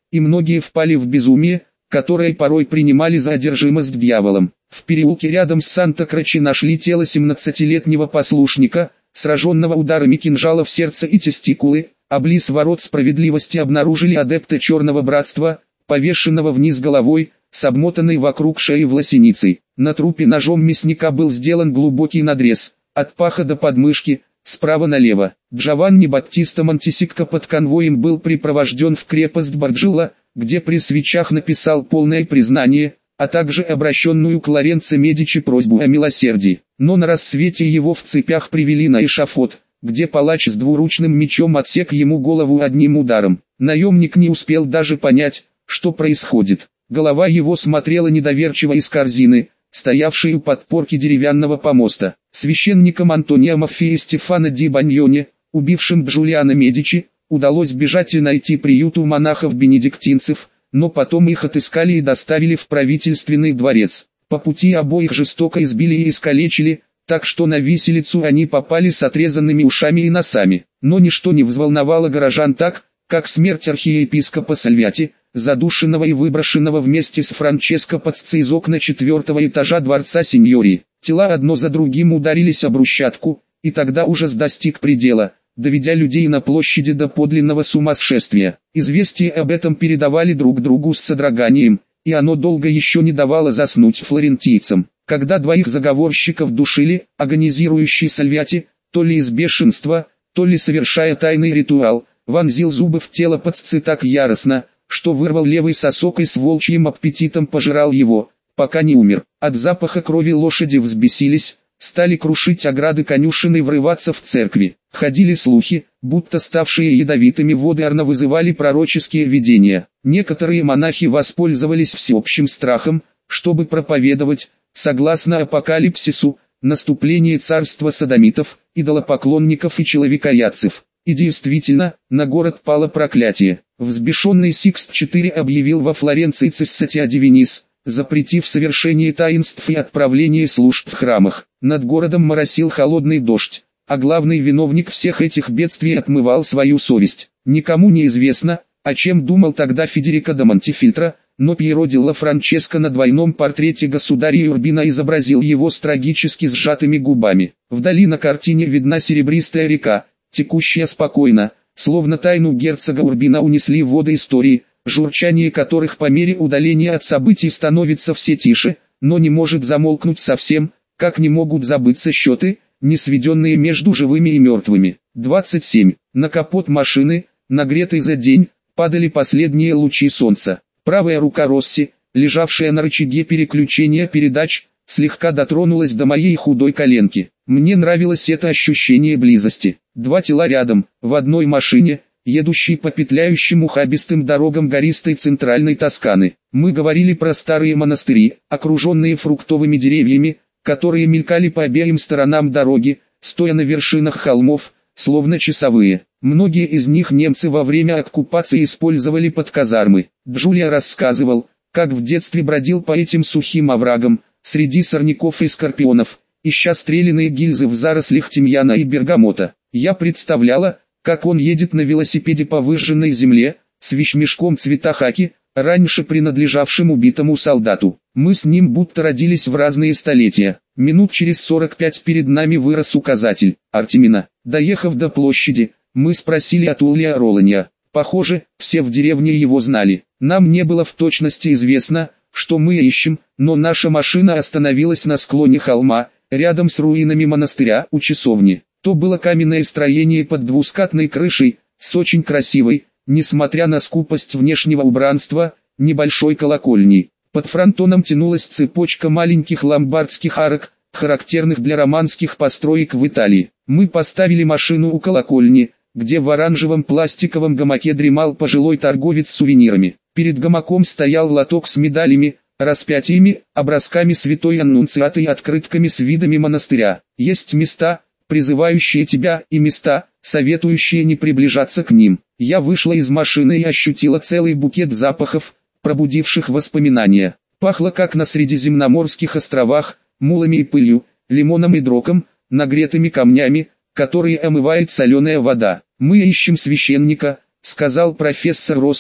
и многие впали в безумие, которое порой принимали за одержимость дьяволом. В переулке рядом с Санта-Крочи нашли тело семнадцатилетнего послушника, сраженного ударами кинжала в сердце и тестикулы, а близ ворот справедливости обнаружили адепта Черного Братства, повешенного вниз головой, с обмотанной вокруг шеи власеницей. На трупе ножом мясника был сделан глубокий надрез, от паха до подмышки, справа налево. Джованни Баттиста Монтисикко под конвоем был припровожден в крепость Барджилла, где при свечах написал полное признание, а также обращенную к Лоренцо Медичи просьбу о милосердии. Но на рассвете его в цепях привели на эшафот, где палач с двуручным мечом отсек ему голову одним ударом. Наемник не успел даже понять, что происходит. Голова его смотрела недоверчиво из корзины, стоявшей у подпорки деревянного помоста. Священникам Антонио Маффи и Стефано ди Баньоне, убившим Джулиано Медичи, удалось бежать и найти приют у монахов-бенедиктинцев, но потом их отыскали и доставили в правительственный дворец. По пути обоих жестоко избили и искалечили, так что на виселицу они попали с отрезанными ушами и носами. Но ничто не взволновало горожан так, как смерть архиепископа Сальвати, задушенного и выброшенного вместе с Франческо Пацци из окна четвертого этажа дворца Синьории. Тела одно за другим ударились о брусчатку, и тогда ужас достиг предела, доведя людей на площади до подлинного сумасшествия. Известия об этом передавали друг другу с содроганием, и оно долго еще не давало заснуть флорентийцам. Когда двоих заговорщиков душили, агонизирующий Сальвати, то ли из бешенства, то ли совершая тайный ритуал, вонзил зубы в тело Пацци так яростно, что вырвал левый сосок и с волчьим аппетитом пожирал его, пока не умер. От запаха крови лошади взбесились, стали крушить ограды конюшен и врываться в церкви. Ходили слухи, будто ставшие ядовитыми воды Арно вызывали пророческие видения. Некоторые монахи воспользовались всеобщим страхом, чтобы проповедовать, согласно апокалипсису, наступление царства содомитов, идолопоклонников и человекоядцев. И действительно, на город пало проклятие. Взбешенный Сикст четвёртый объявил во Флоренции Цессатиа Дивинис, запретив совершение таинств и отправление служб в храмах. Над городом моросил холодный дождь, а главный виновник всех этих бедствий отмывал свою совесть. Никому не известно, о чем думал тогда Федерико да Монтефильтро, но Пьеро ди ла Франческо на двойном портрете государя Урбина изобразил его с трагически сжатыми губами. Вдали на картине видна серебристая река, текущая спокойно, словно тайну герцога Урбина унесли воды истории, журчание которых по мере удаления от событий становится все тише, но не может замолкнуть совсем, как не могут забыться счеты, не сведенные между живыми и мертвыми. двадцать семь. На капот машины, нагретый за день, падали последние лучи солнца. Правая рука Росси, лежавшая на рычаге переключения передач, слегка дотронулась до моей худой коленки. Мне нравилось это ощущение близости. Два тела рядом, в одной машине, едущей по петляющим ухабистым дорогам гористой центральной Тосканы. Мы говорили про старые монастыри, окруженные фруктовыми деревьями, которые мелькали по обеим сторонам дороги, стоя на вершинах холмов, словно часовые. Многие из них немцы во время оккупации использовали под казармы. Джулия рассказывал, как в детстве бродил по этим сухим оврагам, среди сорняков и скорпионов, ища стреляные гильзы в зарослях тимьяна и бергамота. Я представляла, как он едет на велосипеде по выжженной земле, с вещмешком цвета хаки, раньше принадлежавшим убитому солдату. Мы с ним будто родились в разные столетия. Минут через сорок пять перед нами вырос указатель «Артемина». Доехав до площади, мы спросили от Улья Роланья. Похоже, все в деревне его знали. Нам не было в точности известно, что мы ищем, но наша машина остановилась на склоне холма, рядом с руинами монастыря у часовни. То было каменное строение под двускатной крышей, с очень красивой, несмотря на скупость внешнего убранства, небольшой колокольней. Под фронтоном тянулась цепочка маленьких ломбардских арок, характерных для романских построек в Италии. Мы поставили машину у колокольни, где в оранжевом пластиковом гамаке дремал пожилой торговец сувенирами. Перед гамаком стоял лоток с медалями, распятиями, образками святой Аннунциаты и открытками с видами монастыря. Есть места, призывающие тебя, и места, советующие не приближаться к ним. Я вышла из машины и ощутила целый букет запахов, пробудивших воспоминания. Пахло как на Средиземноморских островах, мулами и пылью, лимоном и дроком, нагретыми камнями, которые омывает соленая вода. «Мы ищем священника», — сказал профессор Росси,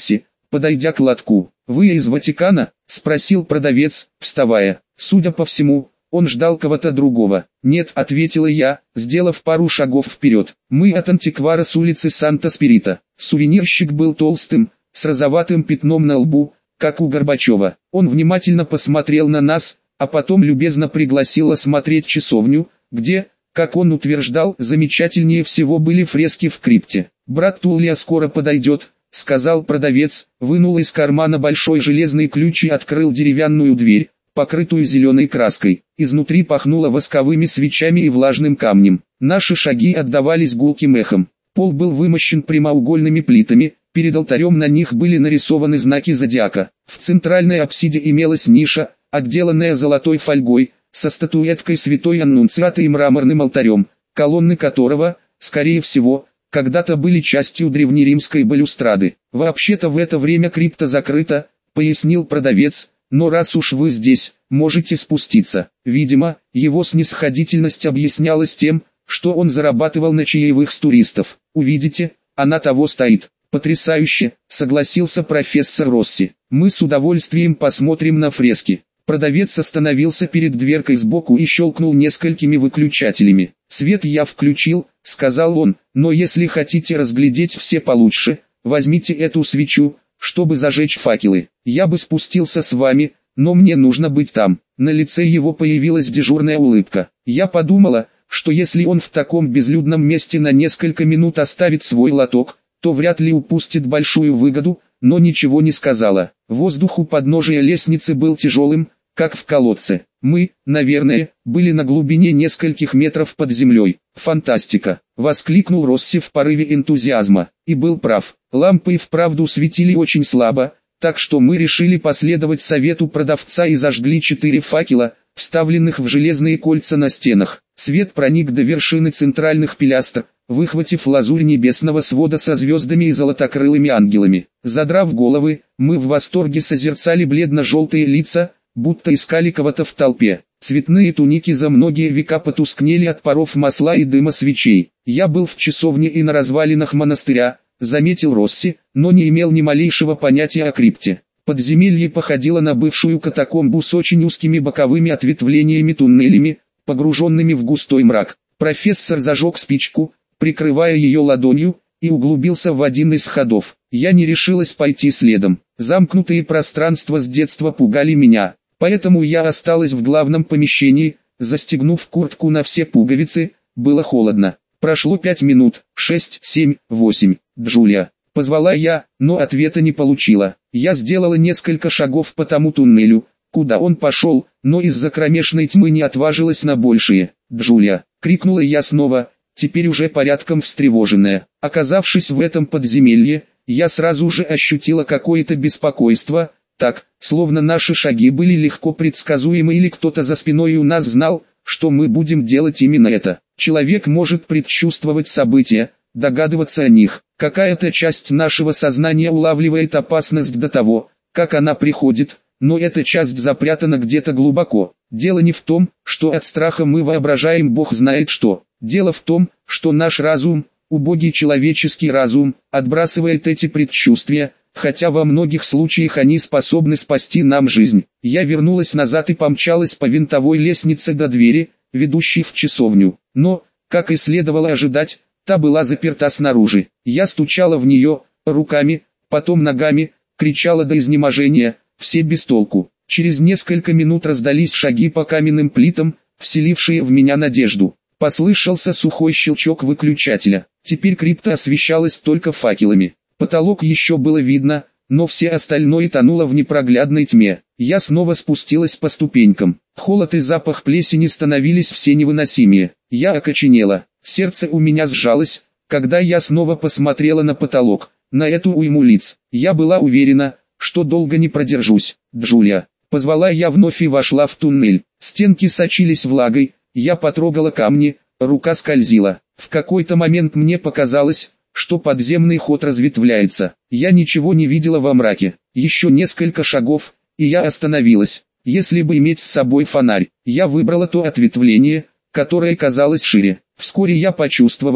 подойдя к лотку. «Вы из Ватикана?» – спросил продавец, вставая. Судя по всему, он ждал кого-то другого. «Нет», – ответила я, сделав пару шагов вперед. «Мы от антиквара с улицы Санта-Спирита». Сувенирщик был толстым, с розоватым пятном на лбу, как у Горбачева. Он внимательно посмотрел на нас, а потом любезно пригласил осмотреть часовню, где, как он утверждал, замечательнее всего были фрески в крипте. «Брат Тулия скоро подойдет», — сказал продавец, вынул из кармана большой железный ключ и открыл деревянную дверь, покрытую зеленой краской. Изнутри пахнуло восковыми свечами и влажным камнем. Наши шаги отдавались гулким эхом. Пол был вымощен прямоугольными плитами, перед алтарем на них были нарисованы знаки зодиака. В центральной апсиде имелась ниша, отделанная золотой фольгой, со статуэткой святой Аннунциаты и мраморным алтарем, колонны которого, скорее всего, когда-то были частью древнеримской балюстрады. «Вообще-то в это время крипта закрыта», — пояснил продавец, «но раз уж вы здесь, можете спуститься». Видимо, его снисходительность объяснялась тем, что он зарабатывал на чаевых с туристов. «Увидите, она того стоит». «Потрясающе», — согласился профессор Росси. «Мы с удовольствием посмотрим на фрески». Продавец остановился перед дверкой сбоку и щелкнул несколькими выключателями. «Свет я включил», — сказал он, «но если хотите разглядеть все получше, возьмите эту свечу, чтобы зажечь факелы. Я бы спустился с вами, но мне нужно быть там». На лице его появилась дежурная улыбка. Я подумала, что если он в таком безлюдном месте на несколько минут оставит свой лоток, то вряд ли упустит большую выгоду, но ничего не сказала. Воздух у подножия лестницы был тяжелым, как в колодце. Мы, наверное, были на глубине нескольких метров под землей. «Фантастика!» — воскликнул Росси в порыве энтузиазма. И был прав. Лампы и вправду светили очень слабо, так что мы решили последовать совету продавца и зажгли четыре факела, вставленных в железные кольца на стенах. Свет проник до вершины центральных пилястр, выхватив лазурь небесного свода со звездами и золотокрылыми ангелами. Задрав головы, мы в восторге созерцали бледно-желтые лица, будто искали кого-то в толпе. Цветные туники за многие века потускнели от паров масла и дыма свечей. «Я был в часовне и на развалинах монастыря», — заметил Росси, но не имел ни малейшего понятия о крипте. Подземелье походило на бывшую катакомбу с очень узкими боковыми ответвлениями-туннелями, погруженными в густой мрак. Профессор зажег спичку, прикрывая ее ладонью, и углубился в один из ходов. Я не решилась пойти следом. Замкнутые пространства с детства пугали меня, поэтому я осталась в главном помещении, застегнув куртку на все пуговицы. Было холодно. Прошло пять минут, шесть, семь, восемь. «Джулия», — позвала я, но ответа не получила. Я сделала несколько шагов по тому туннелю, куда он пошел, но из-за кромешной тьмы не отважилась на большие. «Джулия», — крикнула я снова, теперь уже порядком встревоженная. Оказавшись в этом подземелье, я сразу же ощутила какое-то беспокойство, так, словно наши шаги были легко предсказуемы или кто-то за спиной у нас знал, что мы будем делать именно это. Человек может предчувствовать события, догадываться о них. Какая-то часть нашего сознания улавливает опасность до того, как она приходит, но эта часть запрятана где-то глубоко. Дело не в том, что от страха мы воображаем Бог знает что. Дело в том, что наш разум, убогий человеческий разум, отбрасывает эти предчувствия, хотя во многих случаях они способны спасти нам жизнь. Я вернулась назад и помчалась по винтовой лестнице до двери, ведущей в часовню. Но, как и следовало ожидать, та была заперта снаружи. Я стучала в нее, руками, потом ногами, кричала до изнеможения, все без толку. Через несколько минут раздались шаги по каменным плитам, вселившие в меня надежду. Послышался сухой щелчок выключателя. Теперь крипта освещалась только факелами. Потолок еще было видно, но все остальное тонуло в непроглядной тьме. Я снова спустилась по ступенькам. Холод и запах плесени становились все невыносимее. Я окоченела. Сердце у меня сжалось, когда я снова посмотрела на потолок, на эту уйму лиц. Я была уверена, что долго не продержусь. «Джулия», — позвала я вновь и вошла в туннель. Стенки сочились влагой, я потрогала камни, рука скользила. В какой-то момент мне показалось, что подземный ход разветвляется. Я ничего не видела во мраке. Еще несколько шагов, и я остановилась. Если бы иметь с собой фонарь, я выбрала то ответвление, которое казалось шире. Вскоре я почувствовала,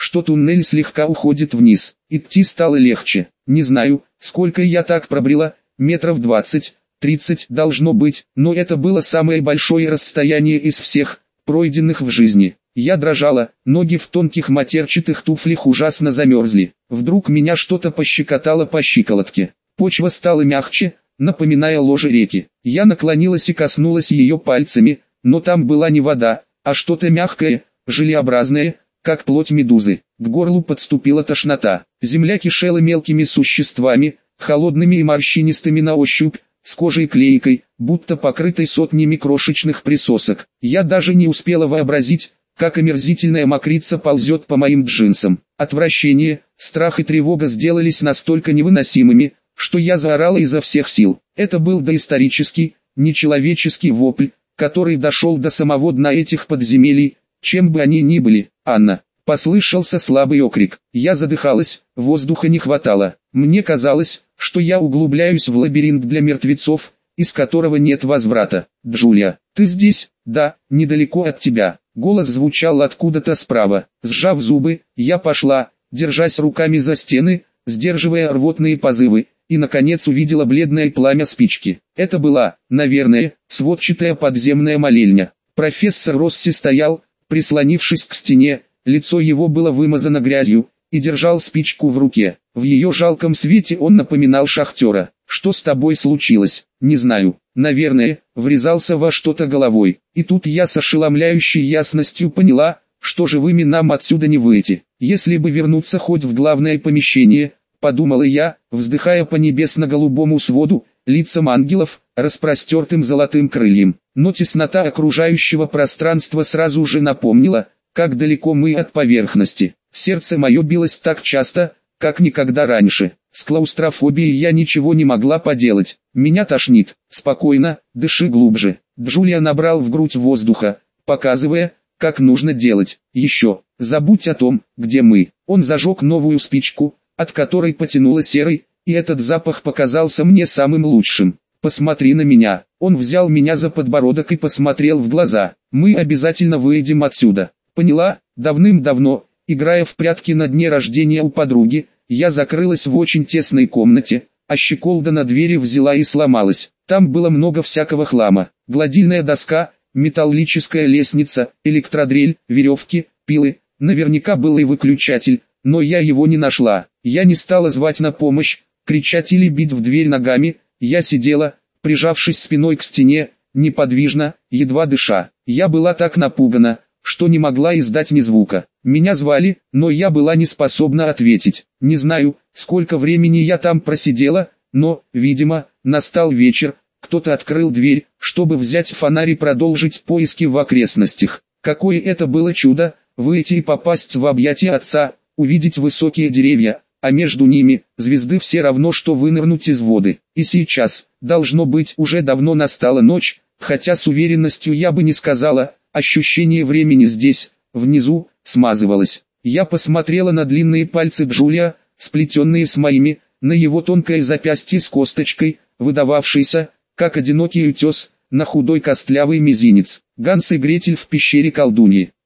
что туннель слегка уходит вниз. Идти стало легче. Не знаю, сколько я так пробрела, метров двадцать, тридцать должно быть, но это было самое большое расстояние из всех, пройденных в жизни. Я дрожала, ноги в тонких матерчатых туфлях ужасно замерзли. Вдруг меня что-то пощекотало по щиколотке. Почва стала мягче, напоминая ложе реки. Я наклонилась и коснулась ее пальцами, но там была не вода, а что-то мягкое, желеобразное, как плоть медузы. К горлу подступила тошнота. Земля кишела мелкими существами, холодными и морщинистыми на ощупь, с кожей клейкой, будто покрытой сотнями крошечных присосок. Я даже не успела вообразить, как омерзительная мокрица ползет по моим джинсам. Отвращение, страх и тревога сделались настолько невыносимыми, что я заорала изо всех сил. Это был доисторический, нечеловеческий вопль, который дошел до самого дна этих подземелий, чем бы они ни были. «Анна!» — послышался слабый окрик. Я задыхалась, воздуха не хватало. Мне казалось, что я углубляюсь в лабиринт для мертвецов, из которого нет возврата. «Джулия, ты здесь?» «Да, недалеко от тебя». Голос звучал откуда-то справа. Сжав зубы, я пошла, держась руками за стены, сдерживая рвотные позывы, и наконец увидела бледное пламя спички. Это была, наверное, сводчатая подземная молельня. Профессор Росси стоял, прислонившись к стене, лицо его было вымазано грязью, и держал спичку в руке. В ее жалком свете он напоминал шахтера. «Что с тобой случилось?» «Не знаю. Наверное, врезался во что-то головой». И тут я с ошеломляющей ясностью поняла, что живыми нам отсюда не выйти. Если бы вернуться хоть в главное помещение, подумала я, вздыхая по небесно-голубому своду, лицам ангелов, распростертым золотым крыльям. Но теснота окружающего пространства сразу же напомнила, как далеко мы от поверхности. Сердце мое билось так часто, как никогда раньше. С клаустрофобией я ничего не могла поделать. Меня тошнит. Спокойно, дыши глубже. Джулия набрал в грудь воздуха, показывая, как нужно делать. Еще, забудь о том, где мы. Он зажег новую спичку, от которой потянуло серой, и этот запах показался мне самым лучшим. «Посмотри на меня». Он взял меня за подбородок и посмотрел в глаза. «Мы обязательно выйдем отсюда». Поняла, давным-давно, играя в прятки на дне рождения у подруги, я закрылась в очень тесной комнате, а щеколда на двери взяла и сломалась. Там было много всякого хлама. Гладильная доска, металлическая лестница, электродрель, веревки, пилы. Наверняка был и выключатель, но я его не нашла. Я не стала звать на помощь, кричать или бить в дверь ногами. Я сидела, прижавшись спиной к стене, неподвижно, едва дыша. Я была так напугана, что не могла издать ни звука. Меня звали, но я была не способна ответить. Не знаю, сколько времени я там просидела, но, видимо, настал вечер. Кто-то открыл дверь, чтобы взять фонарь и продолжить поиски в окрестностях. Какое это было чудо, выйти и попасть в объятия отца, увидеть высокие деревья, а между ними, звезды, все равно что вынырнуть из воды. И сейчас, должно быть, уже давно настала ночь, хотя с уверенностью я бы не сказала, ощущение времени здесь, внизу, смазывалось. Я посмотрела на длинные пальцы Джулия, сплетенные с моими, на его тонкое запястье с косточкой, выдававшейся, как одинокий утес, на худой костлявый мизинец. Ганс и Гретель в пещере колдуньи.